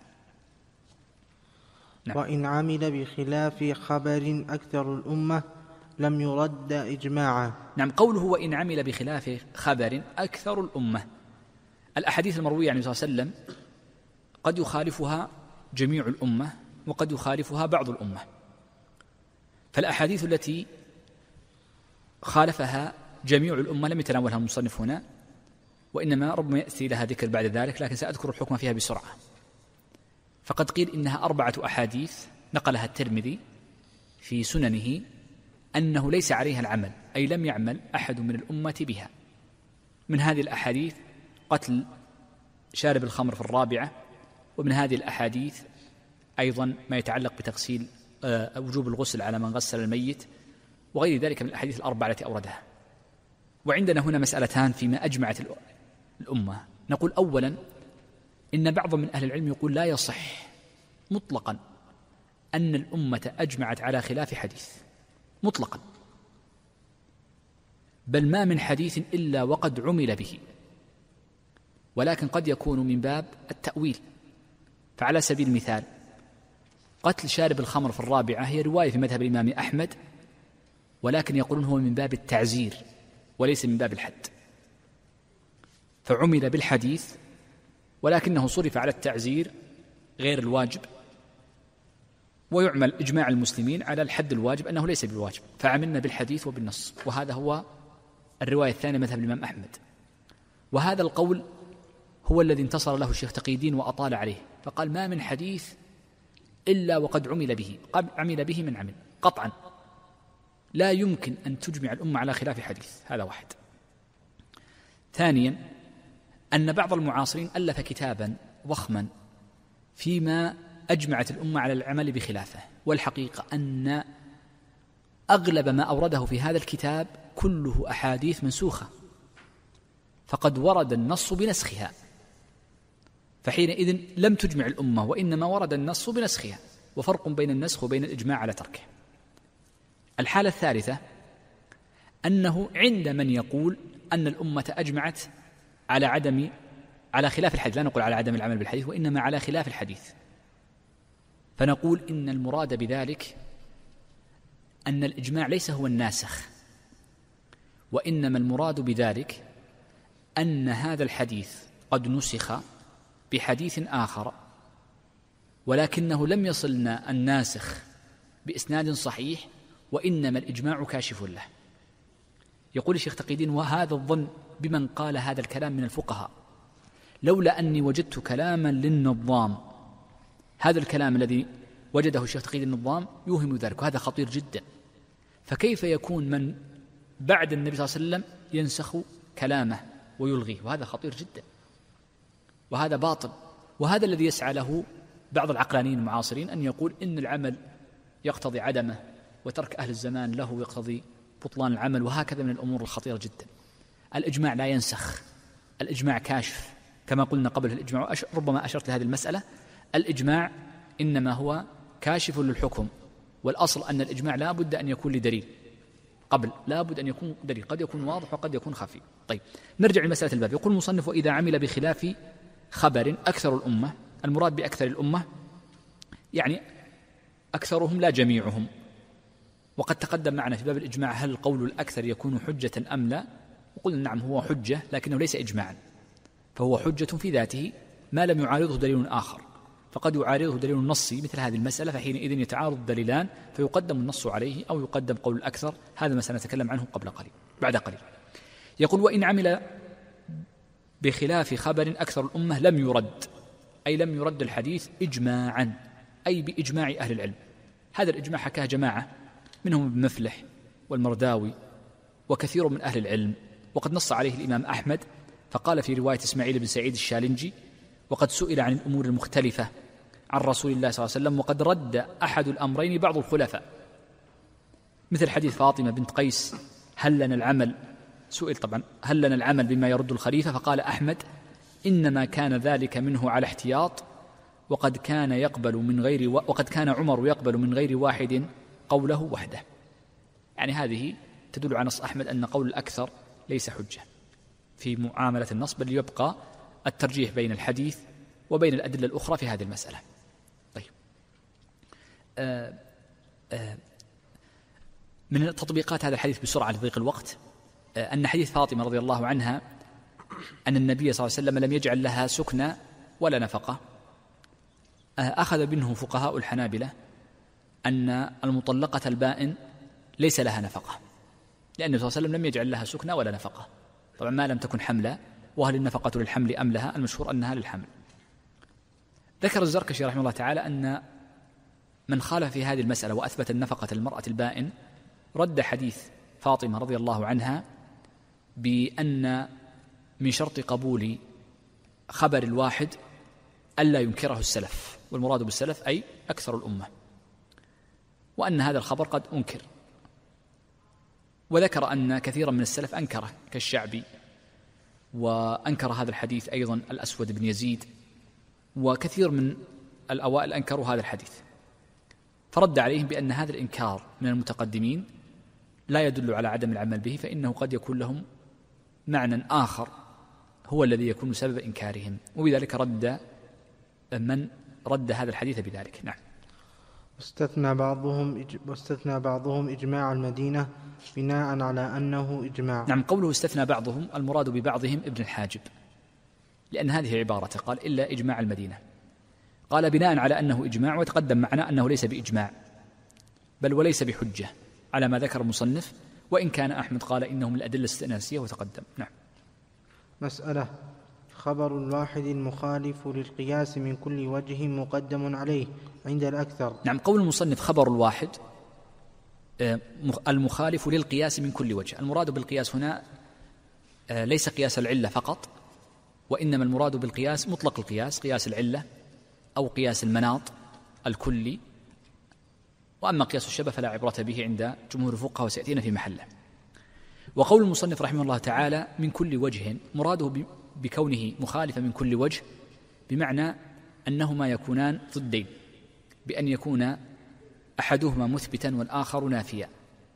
وإن عمل بخلاف خبر أكثر الأمة لم يرد إجماعا. نعم، قوله وإن عمل بخلاف خبر أكثر الأمة، الأحاديث المروية عن النبي صلى الله عليه وسلم قد يخالفها جميع الأمة وقد يخالفها بعض الأمة، فالأحاديث التي خالفها جميع الأمة لم يتناولها المصنف هنا، وإنما ربما يأتي لها ذكر بعد ذلك، لكن سأذكر الحكم فيها بسرعة. فقد قيل إنها 4 أحاديث نقلها الترمذي في سننه أنه ليس عليها العمل، أي لم يعمل أحد من الأمة بها. من هذه الأحاديث قتل شارب الخمر في 4، ومن هذه الأحاديث أيضا ما يتعلق بتغسيل وجوب الغسل على من غسل الميت، وغير ذلك من الأحاديث 4 التي أوردها. وعندنا هنا مسألتان فيما أجمعت الأمة. نقول أولا إن بعض من أهل العلم يقول لا يصح مطلقا أن الأمة أجمعت على خلاف حديث مطلقا، بل ما من حديث إلا وقد عمل به، ولكن قد يكون من باب التأويل. فعلى سبيل المثال قتل شارب الخمر في 4 هي رواية في مذهب الإمام أحمد، ولكن يقولون هو من باب التعزير وليس من باب الحد، فعمل بالحديث ولكنه صرف على التعزير غير الواجب، ويعمل إجماع المسلمين على الحد الواجب أنه ليس بالواجب، فعملنا بالحديث وبالنص. وهذا هو الرواية الثانية مذهب الإمام أحمد، وهذا القول هو الذي انتصر له الشيخ تقي الدين وأطال عليه، فقال ما من حديث إلا وقد عمل به، قد عمل به من عمل قطعا، لا يمكن أن تجمع الأمة على خلاف حديث. هذا واحد. ثانيا أن بعض المعاصرين ألف كتابا ضخما فيما أجمعت الأمة على العمل بخلافه، والحقيقة أن أغلب ما أورده في هذا الكتاب كله أحاديث منسوخة، فقد ورد النص بنسخها، فحينئذ لم تجمع الأمة، وإنما ورد النص بنسخها، وفرق بين النسخ وبين الإجماع على تركه. الحالة الثالثة أنه عند من يقول أن الأمة أجمعت على خلاف الحديث، لا نقول على عدم العمل بالحديث، وإنما على خلاف الحديث، فنقول إن المراد بذلك أن الإجماع ليس هو الناسخ، وإنما المراد بذلك أن هذا الحديث قد نسخ بحديث آخر، ولكنه لم يصلنا الناسخ بإسناد صحيح، وإنما الإجماع كاشف له. يقول الشيخ تقي الدين: وهذا الظن بمن قال هذا الكلام من الفقهاء، لولا أني وجدت كلاما للنظام، هذا الكلام الذي وجده الشيخ تقي الدين النظام يوهم ذلك، وهذا خطير جدا. فكيف يكون من بعد النبي صلى الله عليه وسلم ينسخ كلامه ويلغيه؟ وهذا خطير جدا، وهذا باطل. وهذا الذي يسعى له بعض العقلانيين المعاصرين، أن يقول إن العمل يقتضي عدمه، وترك أهل الزمان له يقتضي بطلان العمل، وهكذا من الأمور الخطيرة جدا. الإجماع لا ينسخ، الإجماع كاشف، كما قلنا قبل الإجماع، ربما أشرت لهذه المسألة. الإجماع إنما هو كاشف للحكم، والأصل أن الإجماع لا بد أن يكون لدليل قبل، لا بد أن يكون دليل، قد يكون واضح وقد يكون خفي. طيب، نرجع لمسألة الباب. يقول المصنف: وإذا عمل بخلاف خبر أكثر الأمة. المراد بأكثر الأمة يعني أكثرهم لا جميعهم. وقد تقدم معنا في باب الإجماع هل القول الأكثر يكون حجة أم لا، وقلنا نعم هو حجة، لكنه ليس إجماعا، فهو حجة في ذاته ما لم يعارضه دليل آخر. فقد يعارضه دليل نصي مثل هذه المسألة، فحينئذ يتعارض الدليلان فيقدم النص عليه أو يقدم قول الأكثر. هذا ما سنتكلم عنه بعد قليل. يقول: وإن عمل بخلاف خبر أكثر الأمة لم يرد، أي لم يرد الحديث إجماعا، أي بإجماع أهل العلم. هذا الإجماع حكاه جماعة منهم ابن مفلح والمرداوي وكثير من أهل العلم، وقد نص عليه الإمام أحمد، فقال في رواية إسماعيل بن سعيد الشالنجي: وقد سئل عن الأمور المختلفة عن رسول الله صلى الله عليه وسلم، وقد رد أحد الأمرين بعض الخلفاء، مثل حديث فاطمة بنت قيس: هل لنا العمل، سئل طبعا هل لنا العمل بما يرد الخليفة، فقال أحمد: إنما كان ذلك منه على احتياط، وقد كان عمر يقبل من غير واحد قوله وحده. يعني هذه تدل على نص أحمد أن قول الأكثر ليس حجة في معاملة النص، بل يبقى الترجيح بين الحديث وبين الأدلة الأخرى في هذه المسألة. طيب، من تطبيقات هذا الحديث بسرعة لضيق الوقت، أن حديث فاطمة رضي الله عنها أن النبي صلى الله عليه وسلم لم يجعل لها سكنى ولا نفقة، أخذ منه فقهاء الحنابلة أن المطلقة البائن ليس لها نفقة، لأن النبي صلى الله عليه وسلم لم يجعل لها سكنى ولا نفقة، طبعا ما لم تكن حملا، وهل النفقة للحمل أم لها؟ المشهور أنها للحمل. ذكر الزركشي رحمه الله تعالى أن من خالف في هذه المسألة وأثبت النفقة للمرأة البائن رد حديث فاطمة رضي الله عنها بأن من شرط قبول خبر الواحد ألا ينكره السلف، والمراد بالسلف أي أكثر الأمة، وأن هذا الخبر قد أنكر. وذكر أن كثيرا من السلف أنكره كالشعبي، وأنكر هذا الحديث أيضا الأسود بن يزيد، وكثير من الأوائل أنكروا هذا الحديث، فرد عليهم بأن هذا الإنكار من المتقدمين لا يدل على عدم العمل به، فإنه قد يكون لهم معنى آخر هو الذي يكون سبب إنكارهم، وبذلك رد من رد هذا الحديث بذلك. نعم. واستثنى بعضهم إجماع المدينة بناء على أنه إجماع. نعم، قوله استثنى بعضهم المراد ببعضهم ابن الحاجب، لأن هذه عبارة قال إلا إجماع المدينة، قال بناء على أنه إجماع، وتقدم معنا أنه ليس بإجماع بل وليس بحجة على ما ذكر المصنف، وإن كان أحمد قال إنه من الأدلة الاستئناسية وتقدم. نعم. مسألة: خبر الواحد المخالف للقياس من كل وجه مقدم عليه عند الأكثر. نعم، قول المصنف خبر الواحد المخالف للقياس من كل وجه، المراد بالقياس هنا ليس قياس العلة فقط، وإنما المراد بالقياس مطلق القياس، قياس العلة أو قياس المناط الكلي، وأما قياس الشبه فلا عبرة به عند جمهور الفقهاء وسيأتينا في محله. وقول المصنف رحمه الله تعالى من كل وجه مراده بكونه مخالفا من كل وجه بمعنى أنهما يكونان ضدين، بأن يكون أحدهما مثبتا والآخر نافيا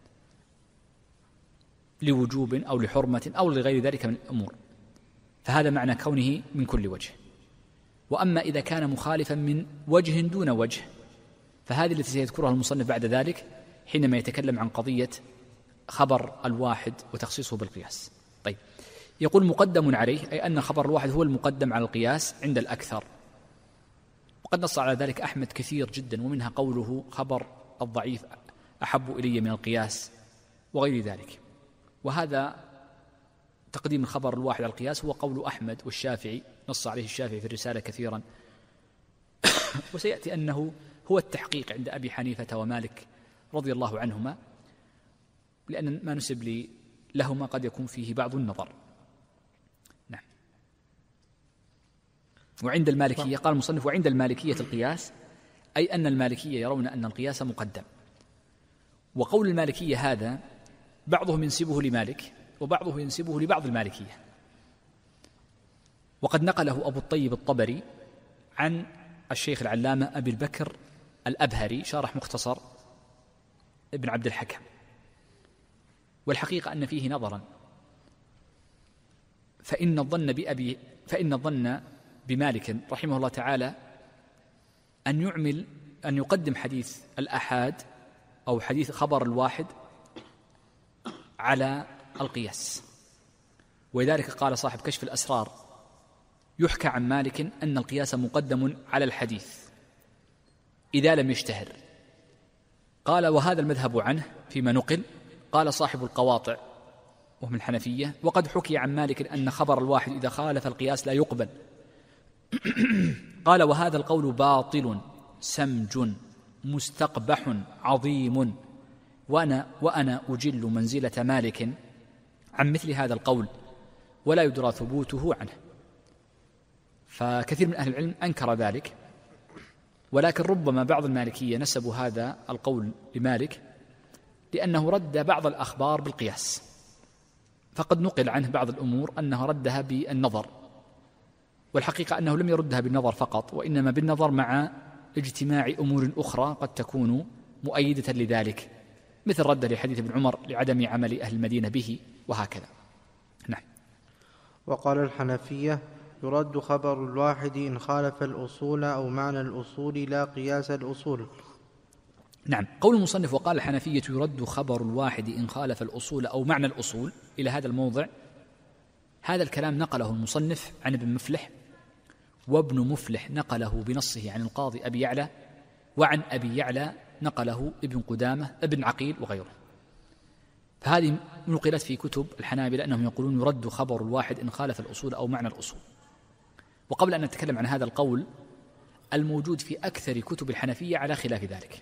لوجوب أو لحرمة أو لغير ذلك من الأمور، فهذا معنى كونه من كل وجه. وأما إذا كان مخالفا من وجه دون وجه فهذه التي سيذكرها المصنف بعد ذلك حينما يتكلم عن قضية خبر الواحد وتخصيصه بالقياس. طيب، يقول مقدم عليه، أي أن خبر الواحد هو المقدم على القياس عند الأكثر، وقد نص على ذلك أحمد كثير جدا، ومنها قوله خبر الضعيف أحب إلي من القياس وغير ذلك. وهذا تقديم الخبر الواحد على القياس هو قول أحمد والشافعي، نص عليه الشافعي في الرسالة كثيرا وسيأتي أنه هو التحقيق عند أبي حنيفة ومالك رضي الله عنهما، لأن ما نسب لهما قد يكون فيه بعض النظر. نعم. وعند المالكية قال المصنف وعند المالكية القياس، أي أن المالكية يرون أن القياس مقدم. وقول المالكية هذا بعضهم ينسبه لمالك وبعضه ينسبه لبعض المالكية، وقد نقله أبو الطيب الطبري عن الشيخ العلامة أبي البكر الأبهري شارح مختصر ابن عبد الحكم. والحقيقة أن فيه نظرا، فإن الظن بمالك رحمه الله تعالى أن يقدم حديث الآحاد أو حديث خبر الواحد على القياس. ولذلك قال صاحب كشف الأسرار يحكى عن مالك أن القياس مقدم على الحديث إذا لم يشتهر. قال وهذا المذهب عنه فيما نقل. قال صاحب القواطع وهم الحنفية وقد حكي عن مالك أن خبر الواحد إذا خالف القياس لا يقبل. قال وهذا القول باطل سمج مستقبح عظيم، وأنا أجل منزلة مالك عن مثل هذا القول ولا يدرى ثبوته عنه. فكثير من أهل العلم أنكر ذلك، ولكن ربما بعض المالكية نسبوا هذا القول لمالك لأنه رد بعض الأخبار بالقياس، فقد نقل عنه بعض الأمور أنه ردها بالنظر، والحقيقة أنه لم يردها بالنظر فقط، وإنما بالنظر مع اجتماع أمور أخرى قد تكون مؤيدة لذلك، مثل رد لحديث ابن عمر لعدم عمل أهل المدينة به وهكذا. نعم. وقال الحنفية يرد خبر الواحد إن خالف الأصول أو معنى الأصول لا قياس الأصول. نعم. قول المصنف وقال الحنفية يرد خبر الواحد إن خالف الأصول أو معنى الأصول إلى هذا الموضع، هذا الكلام نقله المصنف عن ابن مفلح، وابن مفلح نقله بنصه عن القاضي أبي يعلى، وعن أبي يعلى نقله ابن قدامة ابن عقيل وغيره. فهذه نقلت في كتب الحنابلة أنهم يقولون يرد خبر الواحد إن خالف الأصول أو معنى الأصول. وقبل أن نتكلم عن هذا القول الموجود في أكثر كتب الحنفية على خلاف ذلك،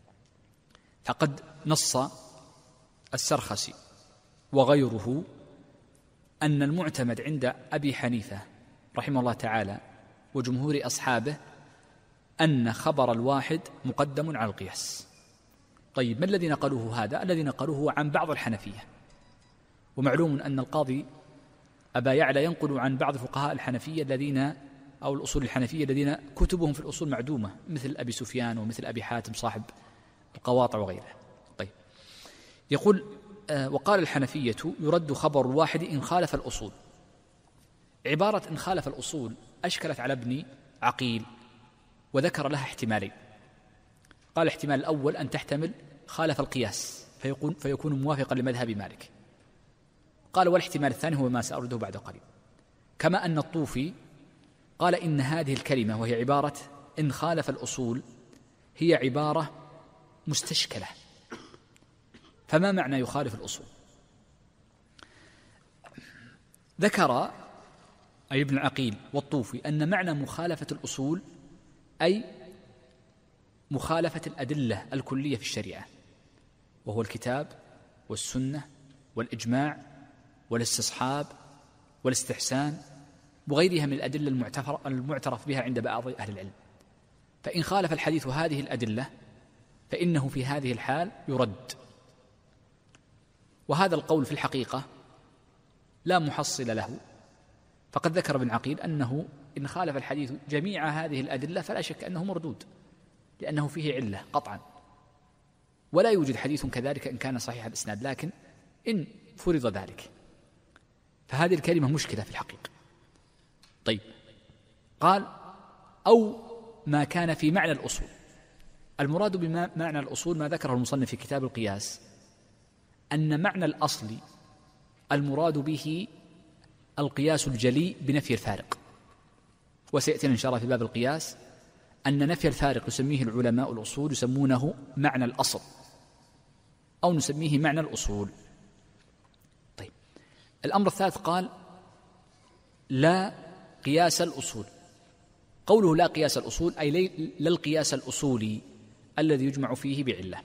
فقد نص السرخسي وغيره أن المعتمد عند أبي حنيفة رحمه الله تعالى وجمهور أصحابه أن خبر الواحد مقدم على القياس. طيب، ما الذي نقلوه هذا؟ الذي نقلوه عن بعض الحنفية، ومعلوم أن القاضي أبا يعلى ينقل عن بعض فقهاء الحنفية الذين أو الأصول الحنفية الذين كتبهم في الأصول معدومة، مثل أبي سفيان ومثل أبي حاتم صاحب القواطع وغيره. طيب، يقول وقال الحنفية يرد خبر الواحد إن خالف الأصول. عبارة إن خالف الأصول أشكلت على ابن عقيل وذكر لها احتمالين. قال الاحتمال الأول أن تحتمل خالف القياس فيكون موافقا لمذهب مالك. قال والاحتمال الثاني هو ما سأرده بعد قليل. كما أن الطوفي قال إن هذه الكلمة وهي عبارة إن خالف الأصول هي عبارة مستشكلة، فما معنى يخالف الأصول؟ ذكر أي ابن عقيل والطوفي أن معنى مخالفة الأصول أي مخالفة الأدلة الكلية في الشريعة، وهو الكتاب والسنة والإجماع والاستصحاب والاستحسان وغيرها من الأدلة المعترف بها عند بعض أهل العلم. فإن خالف الحديث هذه الأدلة فإنه في هذه الحال يرد. وهذا القول في الحقيقة لا محصل له، فقد ذكر ابن عقيل أنه إن خالف الحديث جميع هذه الأدلة فلا شك أنه مردود، لأنه فيه علة قطعا، ولا يوجد حديث كذلك إن كان صحيح الإسناد، لكن إن فرض ذلك فهذه الكلمة مشكلة في الحقيقة. طيب، قال أو ما كان في معنى الأصول. المراد بمعنى الأصول ما ذكره المصنف في كتاب القياس، أن معنى الأصل المراد به القياس الجلي بنفي الفارق، وسيأتينا إن شاء الله في باب القياس أن نفي الفارق يسميه العلماء الأصول يسمونه معنى الأصل، أو نسميه معنى الأصول. طيب، الأمر الثالث قال لا قياس الأصول. قوله لا قياس الأصول أي لا القياس الأصولي الذي يجمع فيه بعلة.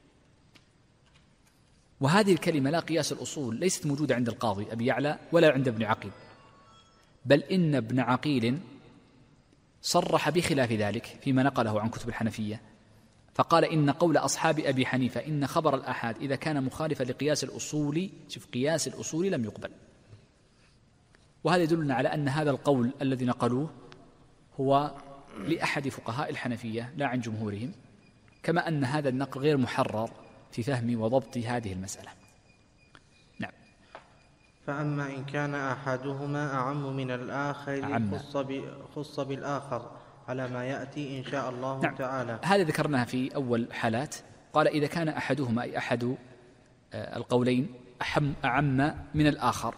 وهذه الكلمة لا قياس الأصول ليست موجودة عند القاضي أبي يعلى ولا عند ابن عقيل، بل إن ابن عقيل صرح بخلاف ذلك فيما نقله عن كتب الحنفية، فقال إن قول أصحاب أبي حنيفة إن خبر الآحاد إذا كان مخالفا لقياس الأصول، شوف قياس الأصول، لم يقبل. وهذا يدلنا على أن هذا القول الذي نقلوه هو لأحد فقهاء الحنفية لا عن جمهورهم، كما أن هذا النقل غير محرر في فهم وضبط هذه المسألة. نعم. فأما إن كان أحدهما أعم من الآخر خص بالآخر على ما يأتي إن شاء الله. نعم. تعالى. هذا ذكرناها في أول حالات. قال إذا كان أحدهما أي أحد القولين أعم من الآخر،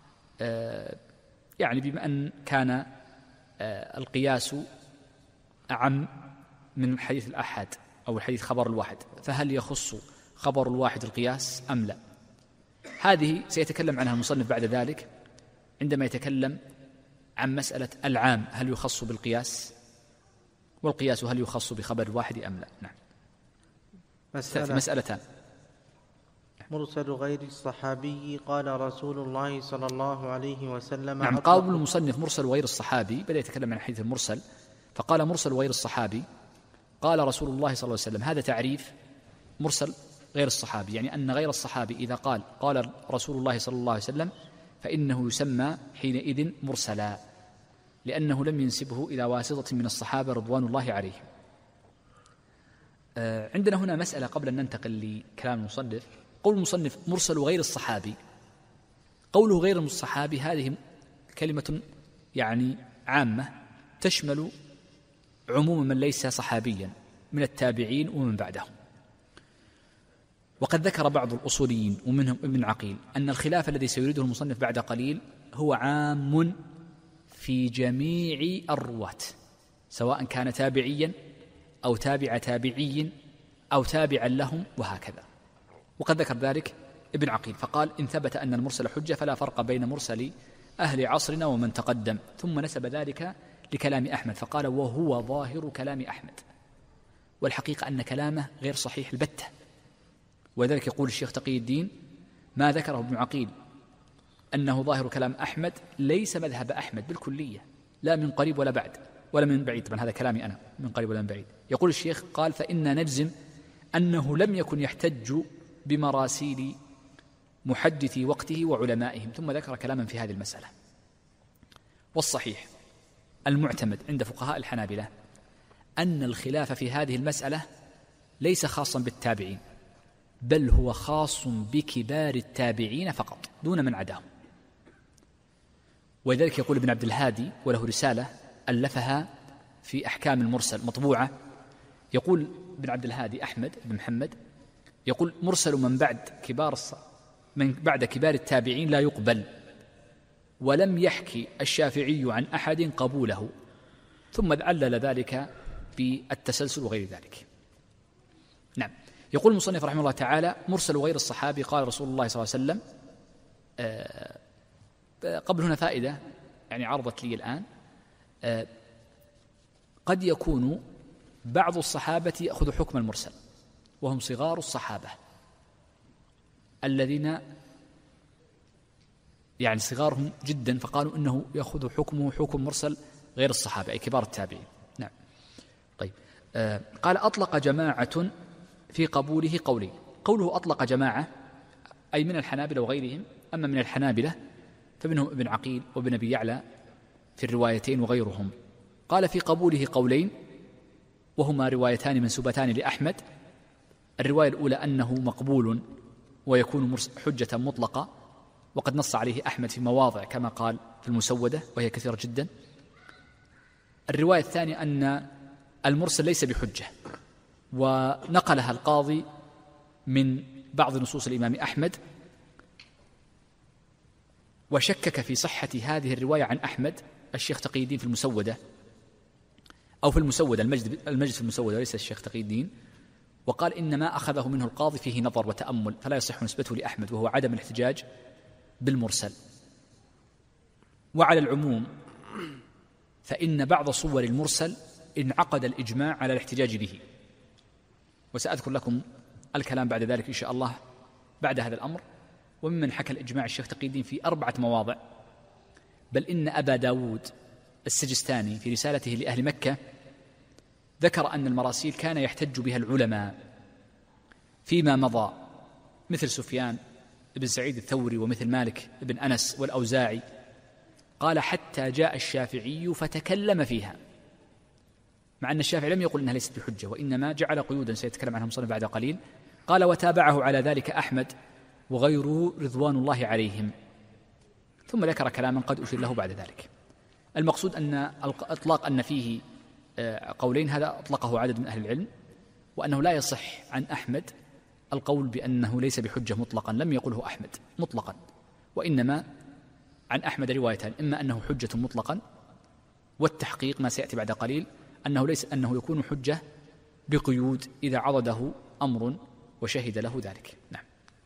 يعني بما أن كان القياس أعم من الحديث الآحاد أو الحديث خبر الواحد، فهل يخص خبر الواحد القياس أم لا؟ هذه سيتكلم عنها المصنف بعد ذلك عندما يتكلم عن مسألة العام هل يخص بالقياس، والقياس هل يخص بخبر الواحد أم لا. نعم. مسألتان. مرسل غير الصحابي قال رسول الله صلى الله عليه وسلم. نعم. قال المصنف مرسل غير الصحابي، بدأ يتكلم عن حديث المرسل فقال مرسل غير الصحابي قال رسول الله صلى الله عليه وسلم. هذا تعريف مرسل غير الصحابي، يعني أن غير الصحابي إذا قال رسول الله صلى الله عليه وسلم فإنه يسمى حينئذ مرسلا، لأنه لم ينسبه إلى واسطة من الصحابة رضوان الله عليهم. عندنا هنا مسألة قبل أن ننتقل لكلام المصنف. قول المصنف مرسل غير الصحابي، قوله غير الصحابي هذه كلمة يعني عامة تشمل عموم من ليس صحابيا من التابعين ومن بعدهم. وقد ذكر بعض الأصوليين ومنهم ابن عقيل أن الخلاف الذي سيريده المصنف بعد قليل هو عام في جميع الرواة، سواء كان تابعيا أو تابع تابعي أو تابعا لهم وهكذا. وقد ذكر ذلك ابن عقيل فقال إن ثبت أن المرسل حجة فلا فرق بين مرسل أهل عصرنا ومن تقدم، ثم نسب ذلك لكلام أحمد فقال وهو ظاهر كلام أحمد، والحقيقة أن كلامه غير صحيح البتة. وذلك يقول الشيخ تقي الدين ما ذكره ابن عقيل أنه ظاهر كلام أحمد ليس مذهب أحمد بالكلية، لا من قريب ولا بعد ولا من بعيد. طبعا هذا كلامي أنا، من قريب ولا من بعيد. يقول الشيخ قال فإنا نجزم أنه لم يكن يحتج بمراسيل محدثي وقته وعلمائهم، ثم ذكر كلاما في هذه المسألة. والصحيح المعتمد عند فقهاء الحنابلة أن الخلاف في هذه المسألة ليس خاصا بالتابعين، بل هو خاص بكبار التابعين فقط دون من عداهم. ولذلك يقول ابن عبد الهادي وله رسالة ألفها في أحكام المرسل مطبوعة، يقول ابن عبد الهادي أحمد بن محمد يقول مرسل من بعد كبار التابعين لا يقبل، ولم يحكي الشافعي عن أحد قبوله، ثم علل ذلك بالتسلسل وغير ذلك. نعم. يقول المصنف رحمه الله تعالى مرسل غير الصحابي قال رسول الله صلى الله عليه وسلم. قبل هنا فائدة يعني عرضت لي الآن. قد يكون بعض الصحابة يأخذ حكم المرسل وهم صغار الصحابة الذين يعني صغارهم جدا، فقالوا إنه يأخذ حكمه حكم مرسل غير الصحابة أي كبار التابعين. نعم. طيب. قال أطلق جماعة في قبوله قولين. قوله أطلق جماعة أي من الحنابلة وغيرهم. أما من الحنابلة فمنهم ابن عقيل وابن أبي يعلى في الروايتين وغيرهم. قال في قبوله قولين وهما روايتان منسوبتان لأحمد. الرواية الأولى أنه مقبول ويكون حجة مطلقة، وقد نص عليه أحمد في مواضع كما قال في المسودة وهي كثيرة جدا. الرواية الثانية أن المرسل ليس بحجة، ونقلها القاضي من بعض نصوص الإمام أحمد، وشكك في صحة هذه الرواية عن أحمد الشيخ تقي الدين في المسودة، أو في المسودة المجد في المسودة وليس الشيخ تقي الدين، وقال إن ما أخذه منه القاضي فيه نظر وتأمل فلا يصح نسبته لأحمد، وهو عدم الاحتجاج بالمرسل. وعلى العموم فإن بعض صور المرسل انعقد الإجماع على الاحتجاج به، وسأذكر لكم الكلام بعد ذلك إن شاء الله بعد هذا الأمر. وممن حكى الإجماع الشيخ تقي الدين في 4 مواضع، بل إن أبا داود السجستاني في رسالته لأهل مكة ذكر أن المراسيل كان يحتج بها العلماء فيما مضى، مثل سفيان بن سعيد الثوري ومثل مالك بن أنس والأوزاعي. قال حتى جاء الشافعي فتكلم فيها، مع أن الشافعي لم يقل أنها ليست بحجة، وإنما جعل قيودا سيتكلم عنها مصنف بعد قليل. قال وتابعه على ذلك أحمد وغيره رضوان الله عليهم، ثم ذكر كلاما قد أشير له بعد ذلك. المقصود أن إطلاق أن فيه قولين هذا أطلقه عدد من أهل العلم، وأنه لا يصح عن أحمد القول بأنه ليس بحجة مطلقا، لم يقله أحمد مطلقا، وإنما عن أحمد روايتان، إما أنه حجة مطلقا، والتحقيق ما سيأتي بعد قليل أنه يكون حجة بقيود إذا عضده أمر وشهد له ذلك. نعم.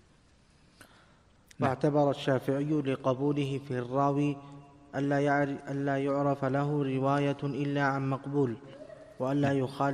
واعتبر الشافعي لقبوله في الراوي ألا يعرف له رواية إلا عن مقبول، وألا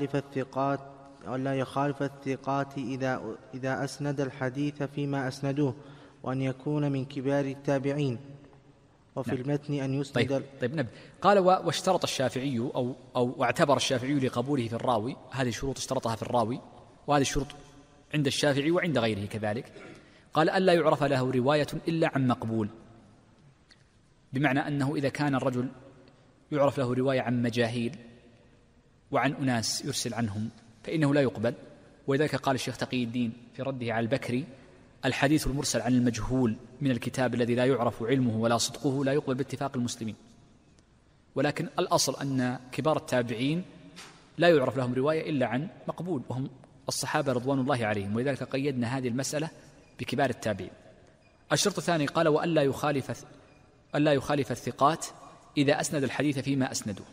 يخالف الثقات إذا أسند الحديث فيما أسندوه، وأن يكون من كبار التابعين. وفي المتن أن يسند طيب. قال واشترط الشافعي أو اعتبر الشافعي لقبوله في الراوي، هذه الشروط اشترطها في الراوي، وهذه الشروط عند الشافعي وعند غيره كذلك. قال ألا يعرف له رواية إلا عن مقبول، بمعنى أنه إذا كان الرجل يعرف له رواية عن مجاهيل وعن أناس يرسل عنهم فإنه لا يقبل. ولذلك قال الشيخ تقي الدين في رده على البكري الحديث المرسل عن المجهول من الكتاب الذي لا يعرف علمه ولا صدقه لا يقبل باتفاق المسلمين. ولكن الأصل أن كبار التابعين لا يعرف لهم رواية إلا عن مقبول، وهم الصحابة رضوان الله عليهم، ولذلك قيدنا هذه المسألة بكبار التابعين. الشرط الثاني قال وألا يخالف الثقات إذا أسند الحديث فيما أسندوه.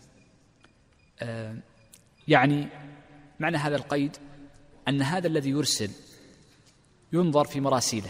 يعني معنى هذا القيد أن هذا الذي يرسل ينظر في مراسيله،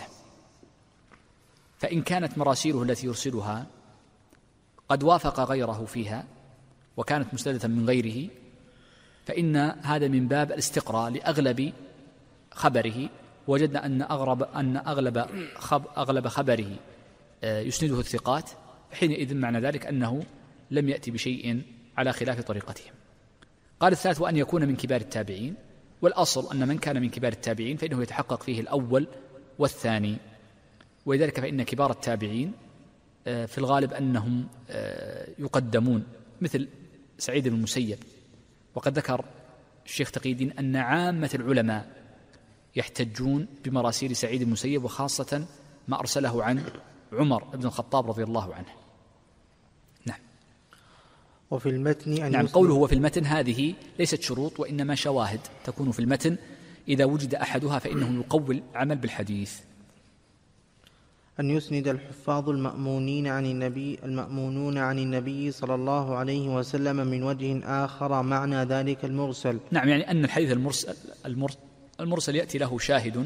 فإن كانت مراسيله التي يرسلها قد وافق غيره فيها وكانت مسندة من غيره، فإن هذا من باب الاستقراء لأغلب خبره. وجدنا أن أغلب خبره يسنده الثقات، حينئذ معنى ذلك أنه لم يأتي بشيء على خلاف طريقتهم. قال الثالث وأن يكون من كبار التابعين، والأصل أن من كان من كبار التابعين فإنه يتحقق فيه الأول والثاني، ولذلك فإن كبار التابعين في الغالب أنهم يقدمون، مثل سعيد بن المسيب. وقد ذكر الشيخ تقي الدين أن عامة العلماء يحتجون بمراسيل سعيد بن المسيب، وخاصة ما أرسله عن عمر بن الخطاب رضي الله عنه. نعم. وفي المتن نعم، قوله وفي المتن هذه ليست شروط، وإنما شواهد تكون في المتن، إذا وجد أحدها فإنه يقوي العمل بالحديث. أن يسند الحفاظ المأمونون عن النبي صلى الله عليه وسلم من وجه آخر معنى ذلك المرسل. نعم، يعني أن الحديث المرسل يأتي له شاهد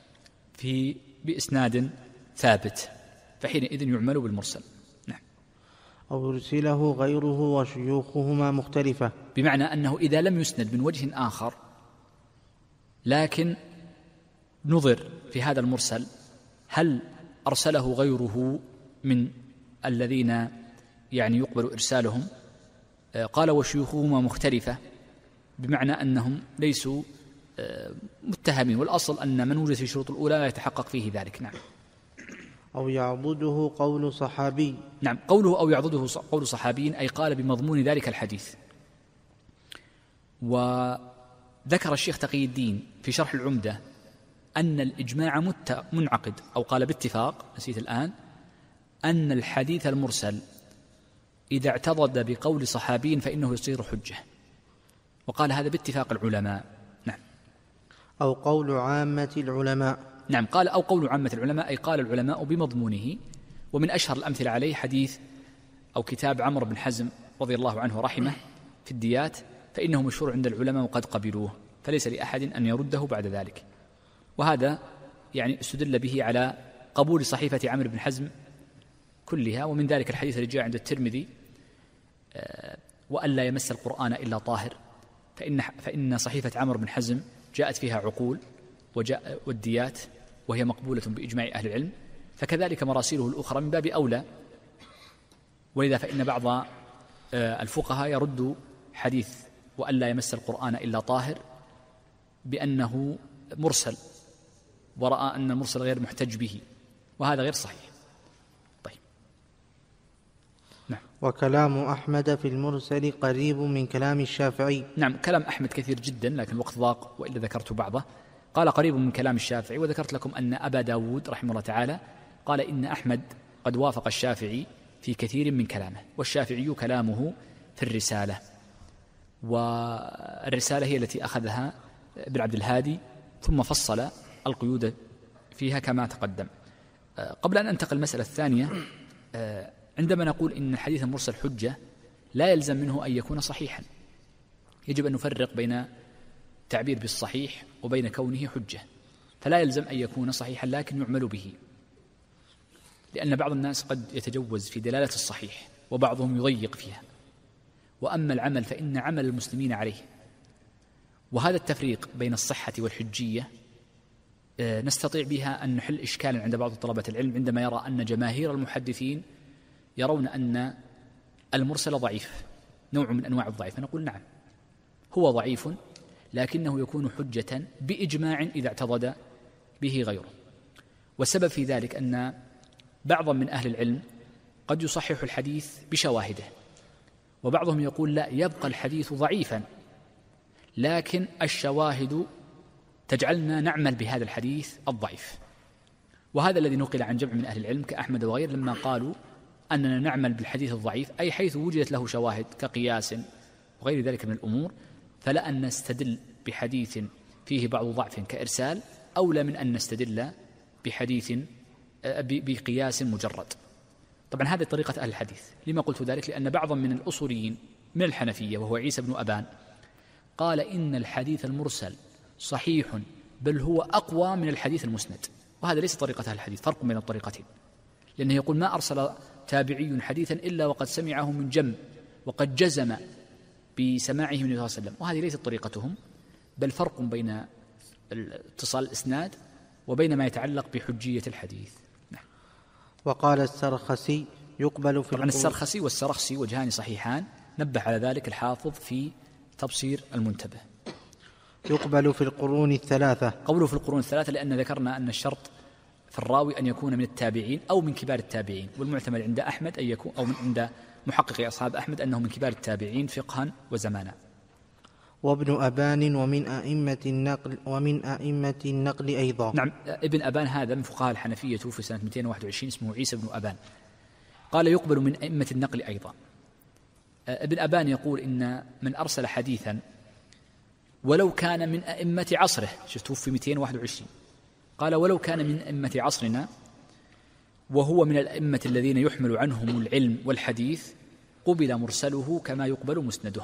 بإسناد ثابت، فحينئذ يعمل بالمرسل. نعم. أو يرسله غيره وشيوخهما مختلفة، بمعنى أنه إذا لم يسند من وجه آخر لكن نظر في هذا المرسل هل أرسله غيره من الذين يعني يقبل إرسالهم. قال وشيوخهما مختلفة، بمعنى أنهم ليسوا متهمين، والأصل أن من وجد في الشروط الأولى لا يتحقق فيه ذلك. نعم. أو يعضده قول صحابي. نعم، قوله أو يعضده قول صحابي أي قال بمضمون ذلك الحديث. وذكر الشيخ تقي الدين في شرح العمدة أن الإجماع منعقد، أو قال باتفاق، نسيت الآن، أن الحديث المرسل إذا اعتضد بقول صحابي فإنه يصير حجة، وقال هذا باتفاق العلماء. نعم. أو قول عامة العلماء. نعم، قال أو قول عامة العلماء أي قال العلماء بمضمونه. ومن أشهر الأمثلة عليه حديث أو كتاب عمرو بن حزم رضي الله عنه ورحمه في الديات، فإنه مشهور عند العلماء وقد قبلوه، فليس لأحد أن يرده بعد ذلك. وهذا يعني استدل به على قبول صحيفة عمرو بن حزم كلها. ومن ذلك الحديث الذي جاء عند الترمذي وأن لا يمس القرآن إلا طاهر، فإن صحيفة عمرو بن حزم جاءت فيها عقول والديات، وهي مقبولة بإجماع أهل العلم، فكذلك مراسيله الأخرى من باب أولى. ولذا فإن بعض الفقهاء يرد حديث وأن لا يمس القرآن إلا طاهر بأنه مرسل، ورأى أن المرسل غير محتج به، وهذا غير صحيح. طيب. نعم. وكلام أحمد في المرسل قريب من كلام الشافعي. نعم، كلام أحمد كثير جدا، لكن الوقت ضاق وإلا ذكرت بعضه. قال قريب من كلام الشافعي، وذكرت لكم أن أبا داود رحمه الله تعالى قال إن أحمد قد وافق الشافعي في كثير من كلامه، والشافعي كلامه في الرسالة، والرسالة هي التي أخذها ابن عبد الهادي ثم فصل القيود فيها كما تقدم. قبل أن أنتقل المسألة الثانية، عندما نقول إن الحديث المرسل حجة لا يلزم منه أن يكون صحيحا، يجب أن نفرق بين التعبير بالصحيح وبين كونه حجة. فلا يلزم أن يكون صحيحا لكن يعمل به، لأن بعض الناس قد يتجوز في دلالة الصحيح وبعضهم يضيق فيها، وأما العمل فإن عمل المسلمين عليه. وهذا التفريق بين الصحة والحجية نستطيع بها أن نحل إشكالا عند بعض طلبة العلم عندما يرى أن جماهير المحدثين يرون أن المرسل ضعيف، نوع من أنواع الضعيف، فنقول نعم هو ضعيف لكنه يكون حجة بإجماع إذا اعتضد به غيره. والسبب في ذلك أن بعضا من أهل العلم قد يصحح الحديث بشواهده، وبعضهم يقول لا، يبقى الحديث ضعيفا لكن الشواهد تجعلنا نعمل بهذا الحديث الضعيف. وهذا الذي نقل عن جمع من أهل العلم كأحمد وغير لما قالوا أننا نعمل بالحديث الضعيف، أي حيث وجدت له شواهد كقياس وغير ذلك من الأمور، فلا أن نستدل بحديث فيه بعض ضعف كإرسال أولى من أن نستدل بحديث بقياس مجرد. طبعا هذه طريقة أهل الحديث. لما قلت ذلك؟ لأن بعضا من الأصوليين من الحنفية وهو عيسى بن أبان قال إن الحديث المرسل صحيح بل هو أقوى من الحديث المسند، وهذا ليس طريقة أهل الحديث، فرق بين الطريقتين. لأنه يقول ما أرسل تابعي حديثا إلا وقد سمعه من جم وقد جزم بسماعه من النبي صلى الله عليه وسلم، وهذه ليست طريقتهم، بل فرق بين اتصال الإسناد وبين ما يتعلق بحجية الحديث. نعم. وقال السرخسي يقبل في طبعا السرخسي والسرخسي وجهان صحيحان، نبه على ذلك الحافظ في تبصير المنتبه. يقبل في القرون الثلاثة. قوله في القرون الثلاثة لأن ذكرنا أن الشرط في الراوي أن يكون من التابعين أو من كبار التابعين، والمعتمد عند أحمد أن يكون، أو عند محققي أصحاب أحمد، أنه من كبار التابعين فقها وزمانا. وابن أبان ومن أئمة النقل أيضا. نعم، ابن أبان هذا من فقهاء الحنفية توفي سنة 221، اسمه عيسى بن أبان. قال يقبل من أئمة النقل أيضا. ابن أبان يقول إن من أرسل حديثا ولو كان من أئمة عصره، توفي 221، قال ولو كان من أئمة عصرنا وهو من الأئمة الذين يحمل عنهم العلم والحديث قبل مرسله كما يقبل مسنده.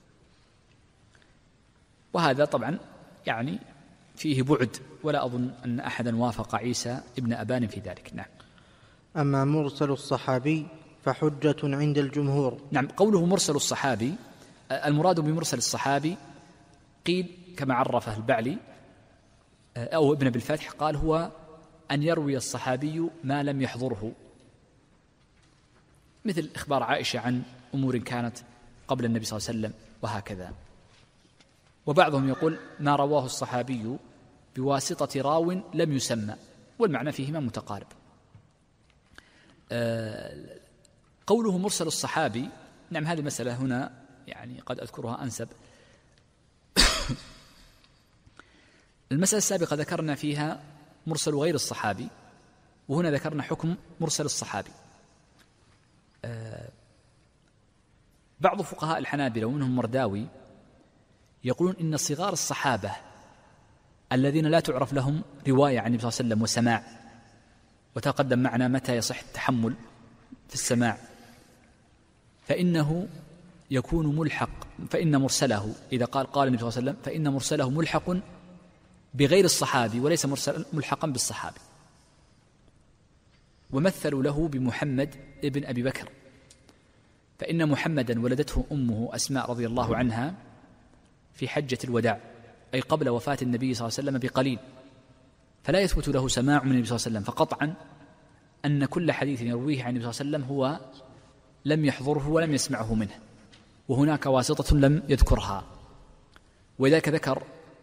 وهذا طبعا يعني فيه بعد، ولا أظن أن أحدا وافق عيسى ابن أبان في ذلك. نعم. أما مرسل الصحابي فحجة عند الجمهور. نعم، قوله مرسل الصحابي المراد بمرسل الصحابي قيل كما عرفه البعلي أو ابن بالفتح، قال هو أن يروي الصحابي ما لم يحضره، مثل إخبار عائشة عن أمور كانت قبل النبي صلى الله عليه وسلم وهكذا. وبعضهم يقول ما رواه الصحابي بواسطة راو لم يسمى، والمعنى فيهما متقارب. قوله مرسل الصحابي، نعم هذه المسألة هنا يعني قد أذكرها أنسب. المسألة السابقة ذكرنا فيها مرسل غير الصحابي، وهنا ذكرنا حكم مرسل الصحابي. بعض فقهاء الحنابلة ومنهم مرداوي يقولون إن صغار الصحابة الذين لا تعرف لهم رواية عن النبي صلى الله عليه وسلم وسماع، وتقدم معنا متى يصح التحمل في السماع، فإنه يكون ملحق، فإن مرسله إذا قال النبي صلى الله عليه وسلم فإن مرسله ملحق بغير الصحابي وليس ملحقا بالصحابي. ومثلوا له بمحمد ابن أبي بكر، فإن محمدا ولدته أمه أسماء رضي الله عنها في حجة الوداع، أي قبل وفاة النبي صلى الله عليه وسلم بقليل، فلا يثبت له سماع من النبي صلى الله عليه وسلم، فقطعا أن كل حديث يرويه عن النبي صلى الله عليه وسلم هو لم يحضره ولم يسمعه منه، وهناك واسطة لم يذكرها. ولذلك ذكر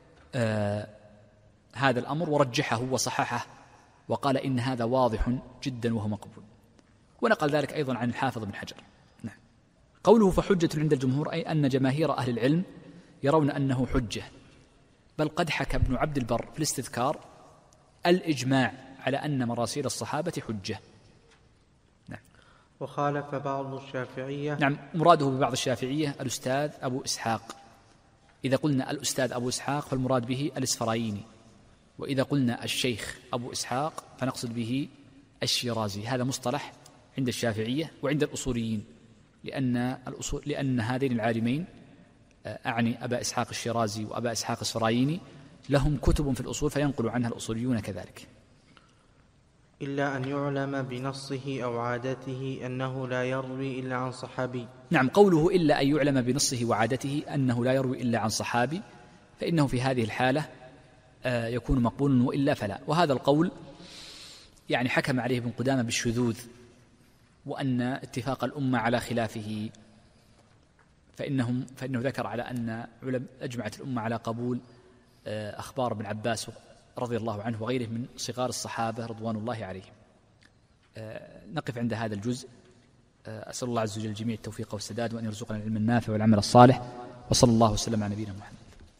هذا الأمر ورجحه وصححه وقال إن هذا واضح جدا وهو مقبول، ونقل ذلك أيضا عن الحافظ بن حجر. نعم. قوله فحجة عند الجمهور، أي أن جماهير أهل العلم يرون أنه حجة، بل قد حكى ابن عبد البر في الاستذكار الإجماع على أن مراسيل الصحابة حجة. نعم. وخالف بعض الشافعية، نعم، مراده ببعض الشافعية الأستاذ أبو إسحاق. إذا قلنا الأستاذ أبو إسحاق فالمراد به الإسفرايني، وإذا قلنا الشيخ أبو إسحاق فنقصد به هذا مصطلح عند الشافعية وعند الأصوليين، لأن هذين العالمين أعني أبا إسحاق الشيرازي وأبا إسحاق الإسفرايني لهم كتب في الأصول فينقل عنها الأصوليون كذلك. إلا أن يعلم بنصه أو عادته أنه لا يروي إلا عن صحابي. نعم، قوله إلا أن يعلم بنصه وعادته أنه لا يروي إلا عن صحابي، فإنه في هذه الحالة يكون مقبولا، وإلا فلا. وهذا القول يعني حكم عليه ابن قدامة بالشذوذ، وأن اتفاق الأمة على خلافه، فإنه ذكر على أن أجمعت الأمة على قبول أخبار ابن عباس رضي الله عنه وغيره من صغار الصحابة رضوان الله عليهم. نقف عند هذا الجزء. أسأل الله عز وجل الجميع التوفيق والسداد، وأن يرزقنا العلم النافع والعمل الصالح، وصلى الله وسلم على نبينا محمد.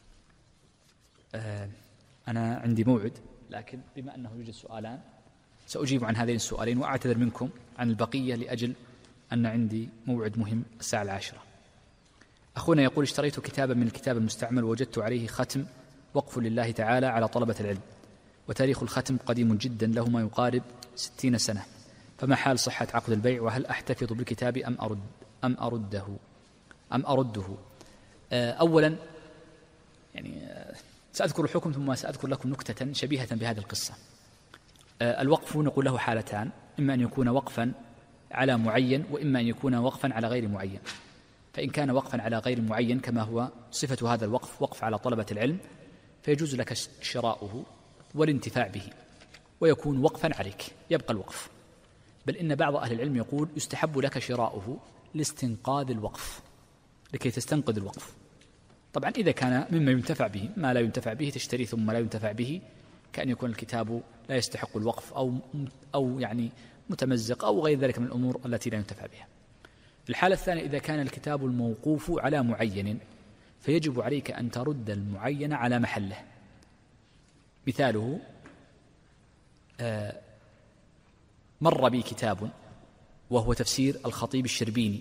أنا عندي موعد، لكن بما أنه يوجد سؤالان سأجيب عن هذين السؤالين، وأعتذر منكم عن البقية لأجل أن عندي موعد مهم الساعة 10. أخونا يقول: اشتريت كتابا من الكتاب المستعمل ووجدت عليه ختم وقف لله تعالى على طلبة العلم، وتاريخ الختم قديم جدا له ما يقارب 60 سنة، فما حال صحة عقد البيع؟ وهل أحتفظ بالكتاب أم أرده؟ أولا يعني سأذكر الحكم ثم سأذكر لكم نكتة شبيهة بهذه القصة. الوقف نقول له حالتان: إما أن يكون وقفا على معين، وإما أن يكون وقفا على غير معين. فإن كان وقفا على غير معين كما هو صفة هذا الوقف، وقف على طلبة العلم، فيجوز لك شراؤه والانتفاع به، ويكون وقفا عليك، يبقى الوقف. بل إن بعض أهل العلم يقول يستحب لك شراؤه لاستنقاذ الوقف، لكي تستنقذ الوقف. طبعا إذا كان مما ينتفع به، ما لا ينتفع به تشتري ثم لا ينتفع به، كأن يكون الكتاب لا يستحق الوقف أو يعني متمزق أو غير ذلك من الأمور التي لا ينتفع بها. الحالة الثانية: إذا كان الكتاب الموقوف على معين، فيجب عليك أن ترد المعين على محله. مثاله: مر بي كتاب وهو تفسير الخطيب الشربيني،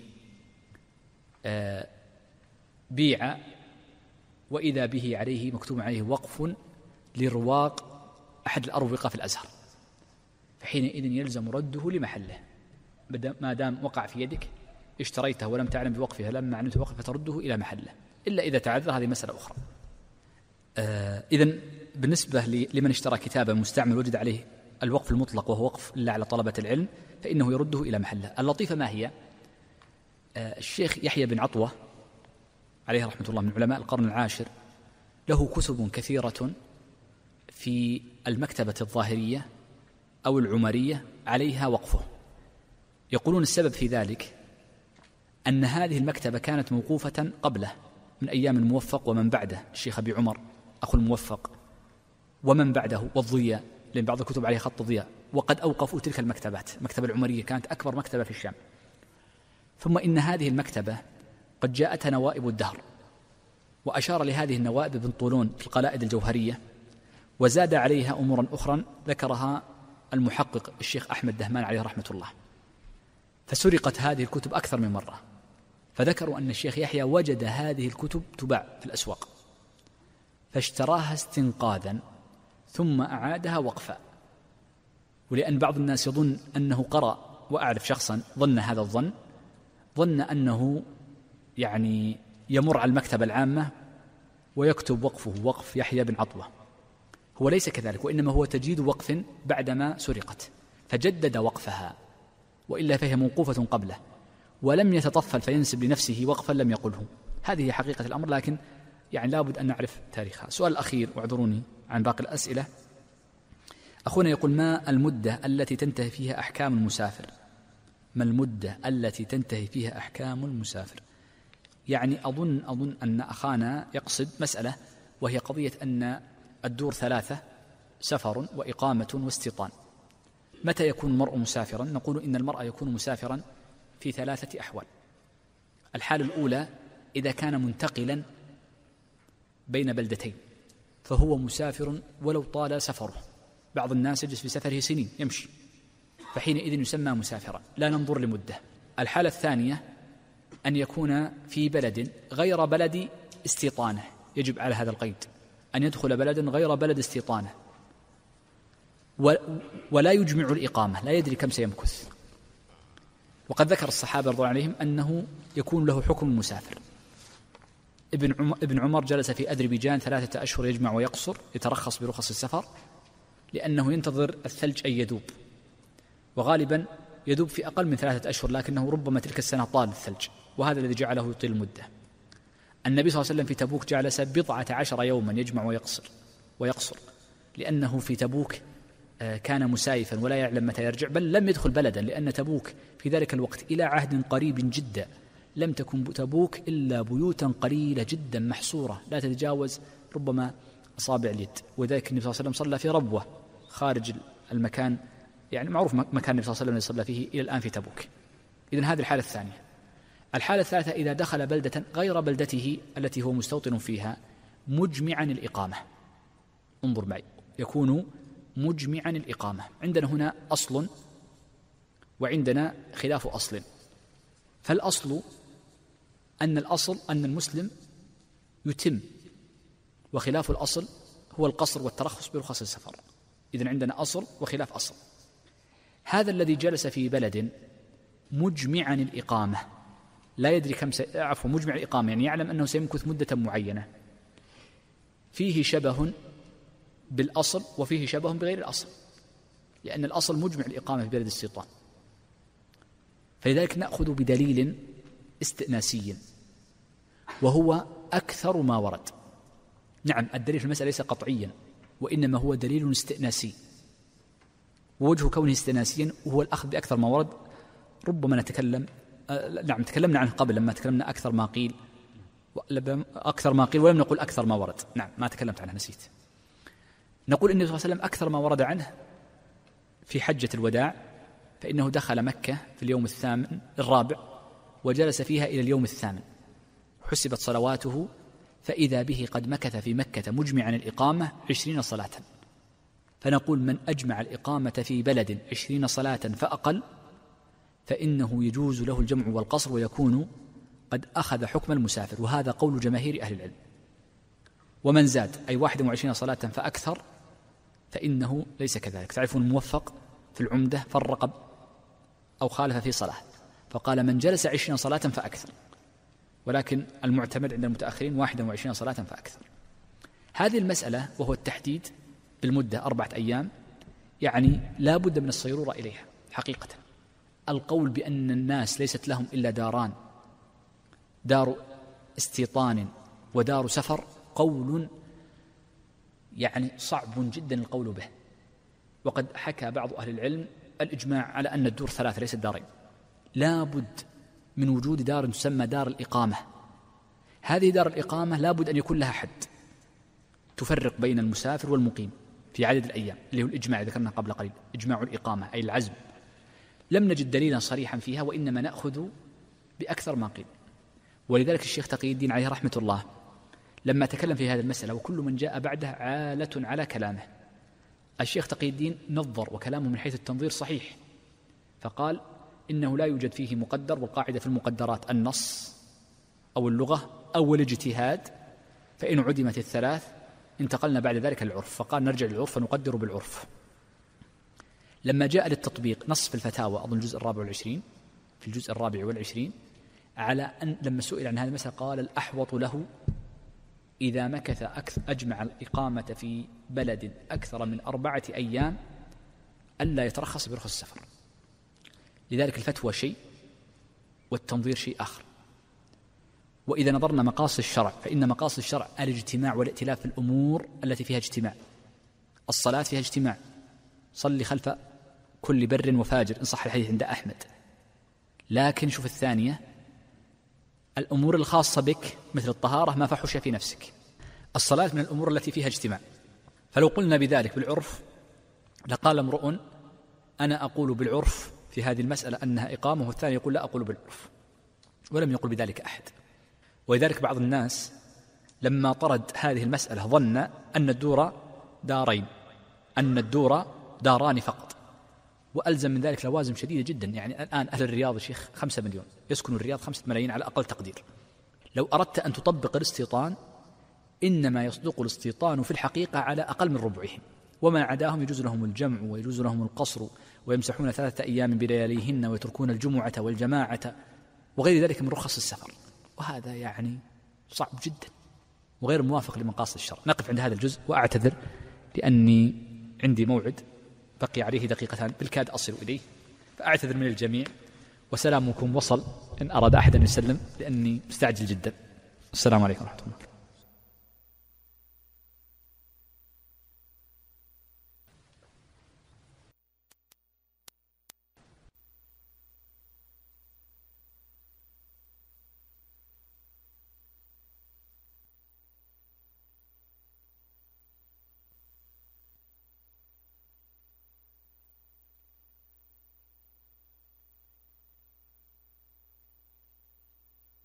بيع وإذا به عليه مكتوب عليه وقف لرواق أحد الأروقة في الأزهر، فحينئذ يلزم رده لمحله، ما دام وقع في يدك، اشتريته ولم تعلم بوقفها، لما علمت وقف فترده إلى محله، إلا إذا تعذر، هذه مسألة أخرى. إذن بالنسبة لمن اشترى كتابا مستعمل وجد عليه الوقف المطلق وهو وقف إلا على طلبة العلم، فإنه يرده إلى محله. اللطيفة ما هي؟ الشيخ يحيى بن عطوة عليه رحمة الله من علماء القرن العاشر، له كتب كثيرة في المكتبة الظاهرية أو العمرية عليها وقفه. يقولون السبب في ذلك أن هذه المكتبة كانت موقوفة قبله من أيام الموفق ومن بعده، الشيخ أبي عمر أخو الموفق، ومن بعده، والضياء، لأن بعض الكتب عليه خط ضياء، وقد أوقفوا تلك المكتبات. المكتبة العمرية كانت أكبر مكتبة في الشام. ثم إن هذه المكتبة قد جاءتها نوائب الدهر، وأشار لهذه النوائب ابن طولون في القلائد الجوهرية، وزاد عليها أمورا أخرى ذكرها المحقق الشيخ أحمد دهمان عليه رحمة الله. فسرقت هذه الكتب أكثر من مرة، فذكروا أن الشيخ يحيى وجد هذه الكتب تباع في الأسواق فاشتراها استنقاذا ثم أعادها وقفا. ولأن بعض الناس يظن أنه قرأ، وأعرف شخصا ظن هذا الظن، ظن أنه يعني يمر على المكتبة العامة ويكتب وقفه وقف يحيى بن عطوة. هو ليس كذلك، وإنما هو تجديد وقف بعدما سرقت فجدد وقفها، وإلا فهي موقوفة قبله، ولم يتطفل فينسب لنفسه وقفا لم يقله. هذه حقيقة الأمر، لكن يعني لابد أن نعرف تاريخها. السؤال الأخير، واعذروني عن باقي الأسئلة. أخونا يقول: ما المدة التي تنتهي فيها أحكام المسافر؟ ما المدة التي تنتهي فيها أحكام المسافر؟ يعني أظن أن أخانا يقصد مسألة، وهي قضية أن الدور 3: سفر وإقامة واستيطان. متى يكون المرء مسافرا؟ نقول إن المرء يكون مسافرا في 3 أحوال. الحالة الأولى إذا كان منتقلا بين بلدتين فهو مسافر ولو طال سفره. بعض الناس يجلس في سفره سنين يمشي، فحينئذ يسمى مسافرا، لا ننظر لمدة. الحالة الثانية أن يكون في بلد غير بلد استيطانه، يجب على هذا القيد أن يدخل بلدا غير بلد استيطانه، ولا يجمع الإقامة، لا يدري كم سيمكث. وقد ذكر الصحابة رضي الله عليهم أنه يكون له حكم المسافر. ابن عمر جلس في أذربيجان 3 أشهر يجمع ويقصر، يترخص برخص السفر، لأنه ينتظر الثلج أن يذوب، وغالبا يذوب في أقل من 3 أشهر، لكنه ربما تلك السنة طال الثلج، وهذا الذي جعله يطيل المدة. النبي صلى الله عليه وسلم في تبوك جلس 14 يوما يجمع ويقصر، لأنه في تبوك كان مسايفا ولا يعلم متى يرجع، بل لم يدخل بلدا، لأن تبوك في ذلك الوقت إلى عهد قريب جدا لم تكن تبوك إلا بيوتا قليلة جدا محصورة لا تتجاوز ربما أصابع اليد. وذلك النبي صلى الله عليه وسلم صلى في ربوة خارج المكان، يعني معروف مكان النبي صلى الله عليه وسلم صلى فيه إلى الآن في تبوك. إذن هذه الحالة الثانية. الحالة الثالثة إذا دخل بلدة غير بلدته التي هو مستوطن فيها مجمعا الإقامة. انظر معي، يكون مجمعا الإقامة. عندنا هنا أصل وعندنا خلاف أصل. فالأصل أن المسلم يتم، وخلاف الأصل هو القصر والترخص برخص السفر. إذن عندنا أصل وخلاف أصل. هذا الذي جلس في بلد مجمعا الإقامة لا يدري كم مجمع الإقامة، يعني يعلم أنه سيمكث مدة معينة، فيه شبه بالأصل وفيه شبه بغير الأصل، لأن الأصل مجمع الإقامة في بلد الاستيطان. فلذلك نأخذ بدليل استئناسي وهو أكثر ما ورد. نعم، الدليل في المسألة ليس قطعيا، وإنما هو دليل استئناسي، ووجه كونه استئناسيا وهو الأخذ بأكثر ما ورد. ربما تكلمنا عنه قبل لما تكلمنا أكثر ما قيل ولم نقول أكثر ما ورد. نعم، ما تكلمت عنه، نسيت. نقول إن النبي صلى الله عليه وسلم أكثر ما ورد عنه في حجة الوداع، فإنه دخل مكة في اليوم 4 وجلس فيها إلى اليوم 8، حسبت صلواته فإذا به قد مكث في مكة مجمعا الإقامة 20 صلاة. فنقول من أجمع الإقامة في بلد 20 صلاة فأقل فإنه يجوز له الجمع والقصر، ويكون قد أخذ حكم المسافر، وهذا قول جماهير أهل العلم. ومن زاد أي 21 صلاة فأكثر فإنه ليس كذلك. تعرفون الموفق في العمدة فرق أو خالف في صلاة، فقال من جلس 20 صلاة فأكثر، ولكن المعتمد عند المتأخرين 21 صلاة فأكثر. هذه المسألة وهو التحديد بالمدة 4 أيام يعني لا بد من الصيرورة إليها حقيقة. القول بأن الناس ليست لهم إلا داران، دار استيطان ودار سفر، قول يعني صعب جدا القول به. وقد حكى بعض أهل العلم الإجماع على أن الدور 3 ليست دارين، لا بد من وجود دار تسمى دار الإقامة. هذه دار الإقامة لا بد أن يكون لها حد تفرق بين المسافر والمقيم، في عدد الأيام اللي هو الإجماع ذكرنا قبل قليل، إجماع الإقامة أي العزم، لم نجد دليلا صريحا فيها، وإنما نأخذ بأكثر ما قيل. ولذلك الشيخ تقي الدين عليه رحمة الله لما تكلم في هذه المسألة، وكل من جاء بعده عالة على كلامه، الشيخ تقي الدين نظر وكلامه من حيث التنظير صحيح، فقال إنه لا يوجد فيه مقدر، والقاعدة في المقدرات النص أو اللغة أو الاجتهاد، فإن عدمت الثلاث انتقلنا بعد ذلك للعرف، فقال نرجع للعرف فنقدر بالعرف. لما جاء للتطبيق نص في الفتاوى أظن الجزء 24 في الجزء 24 على أن لما سئل عن هذه المسألة قال الأحوط له إذا مكث أجمع الإقامة في بلد أكثر من 4 أيام ألا يترخص برخص السفر. لذلك الفتوى شيء والتنظير شيء آخر. وإذا نظرنا مقاصد الشرع فإن مقاصد الشرع الاجتماع والائتلاف في الأمور التي فيها اجتماع. الصلاة فيها اجتماع، صلي خلف كل بر وفاجر إن صح الحديث عند أحمد. لكن شوف الثانية، الأمور الخاصة بك مثل الطهارة ما فحش في نفسك. الصلاة من الأمور التي فيها اجتماع، فلو قلنا بذلك بالعرف لقال امرؤ أنا أقول بالعرف في هذه المسألة أنها إقامة، والثاني يقول لا أقول بالعرف، ولم يقل بذلك أحد. ولذلك بعض الناس لما طرد هذه المسألة ظن أن الدور دارين، أن الدور داران فقط، وألزم من ذلك لوازم شديدة جدا. يعني الآن أهل الرياض شيخ 5 مليون، يسكن الرياض 5 ملايين على أقل تقدير. لو أردت أن تطبق الاستيطان إنما يصدق الاستيطان في الحقيقة على أقل من ربعهم، وما عداهم يجوز لهم الجمع ويجوز لهم القصر، ويمسحون 3 أيام بلياليهن ويتركون الجمعة والجماعة وغير ذلك من رخص السفر. وهذا يعني صعب جدا وغير موافق لمقاصد الشرع. نقف عند هذا الجزء وأعتذر لأني عندي موعد بقي عليه 2 دقيقة بالكاد أصل إليه، فأعتذر من الجميع، وسلامكم وصل إن أراد أحد أن يسلم لأني مستعجل جدا. السلام عليكم ورحمة الله.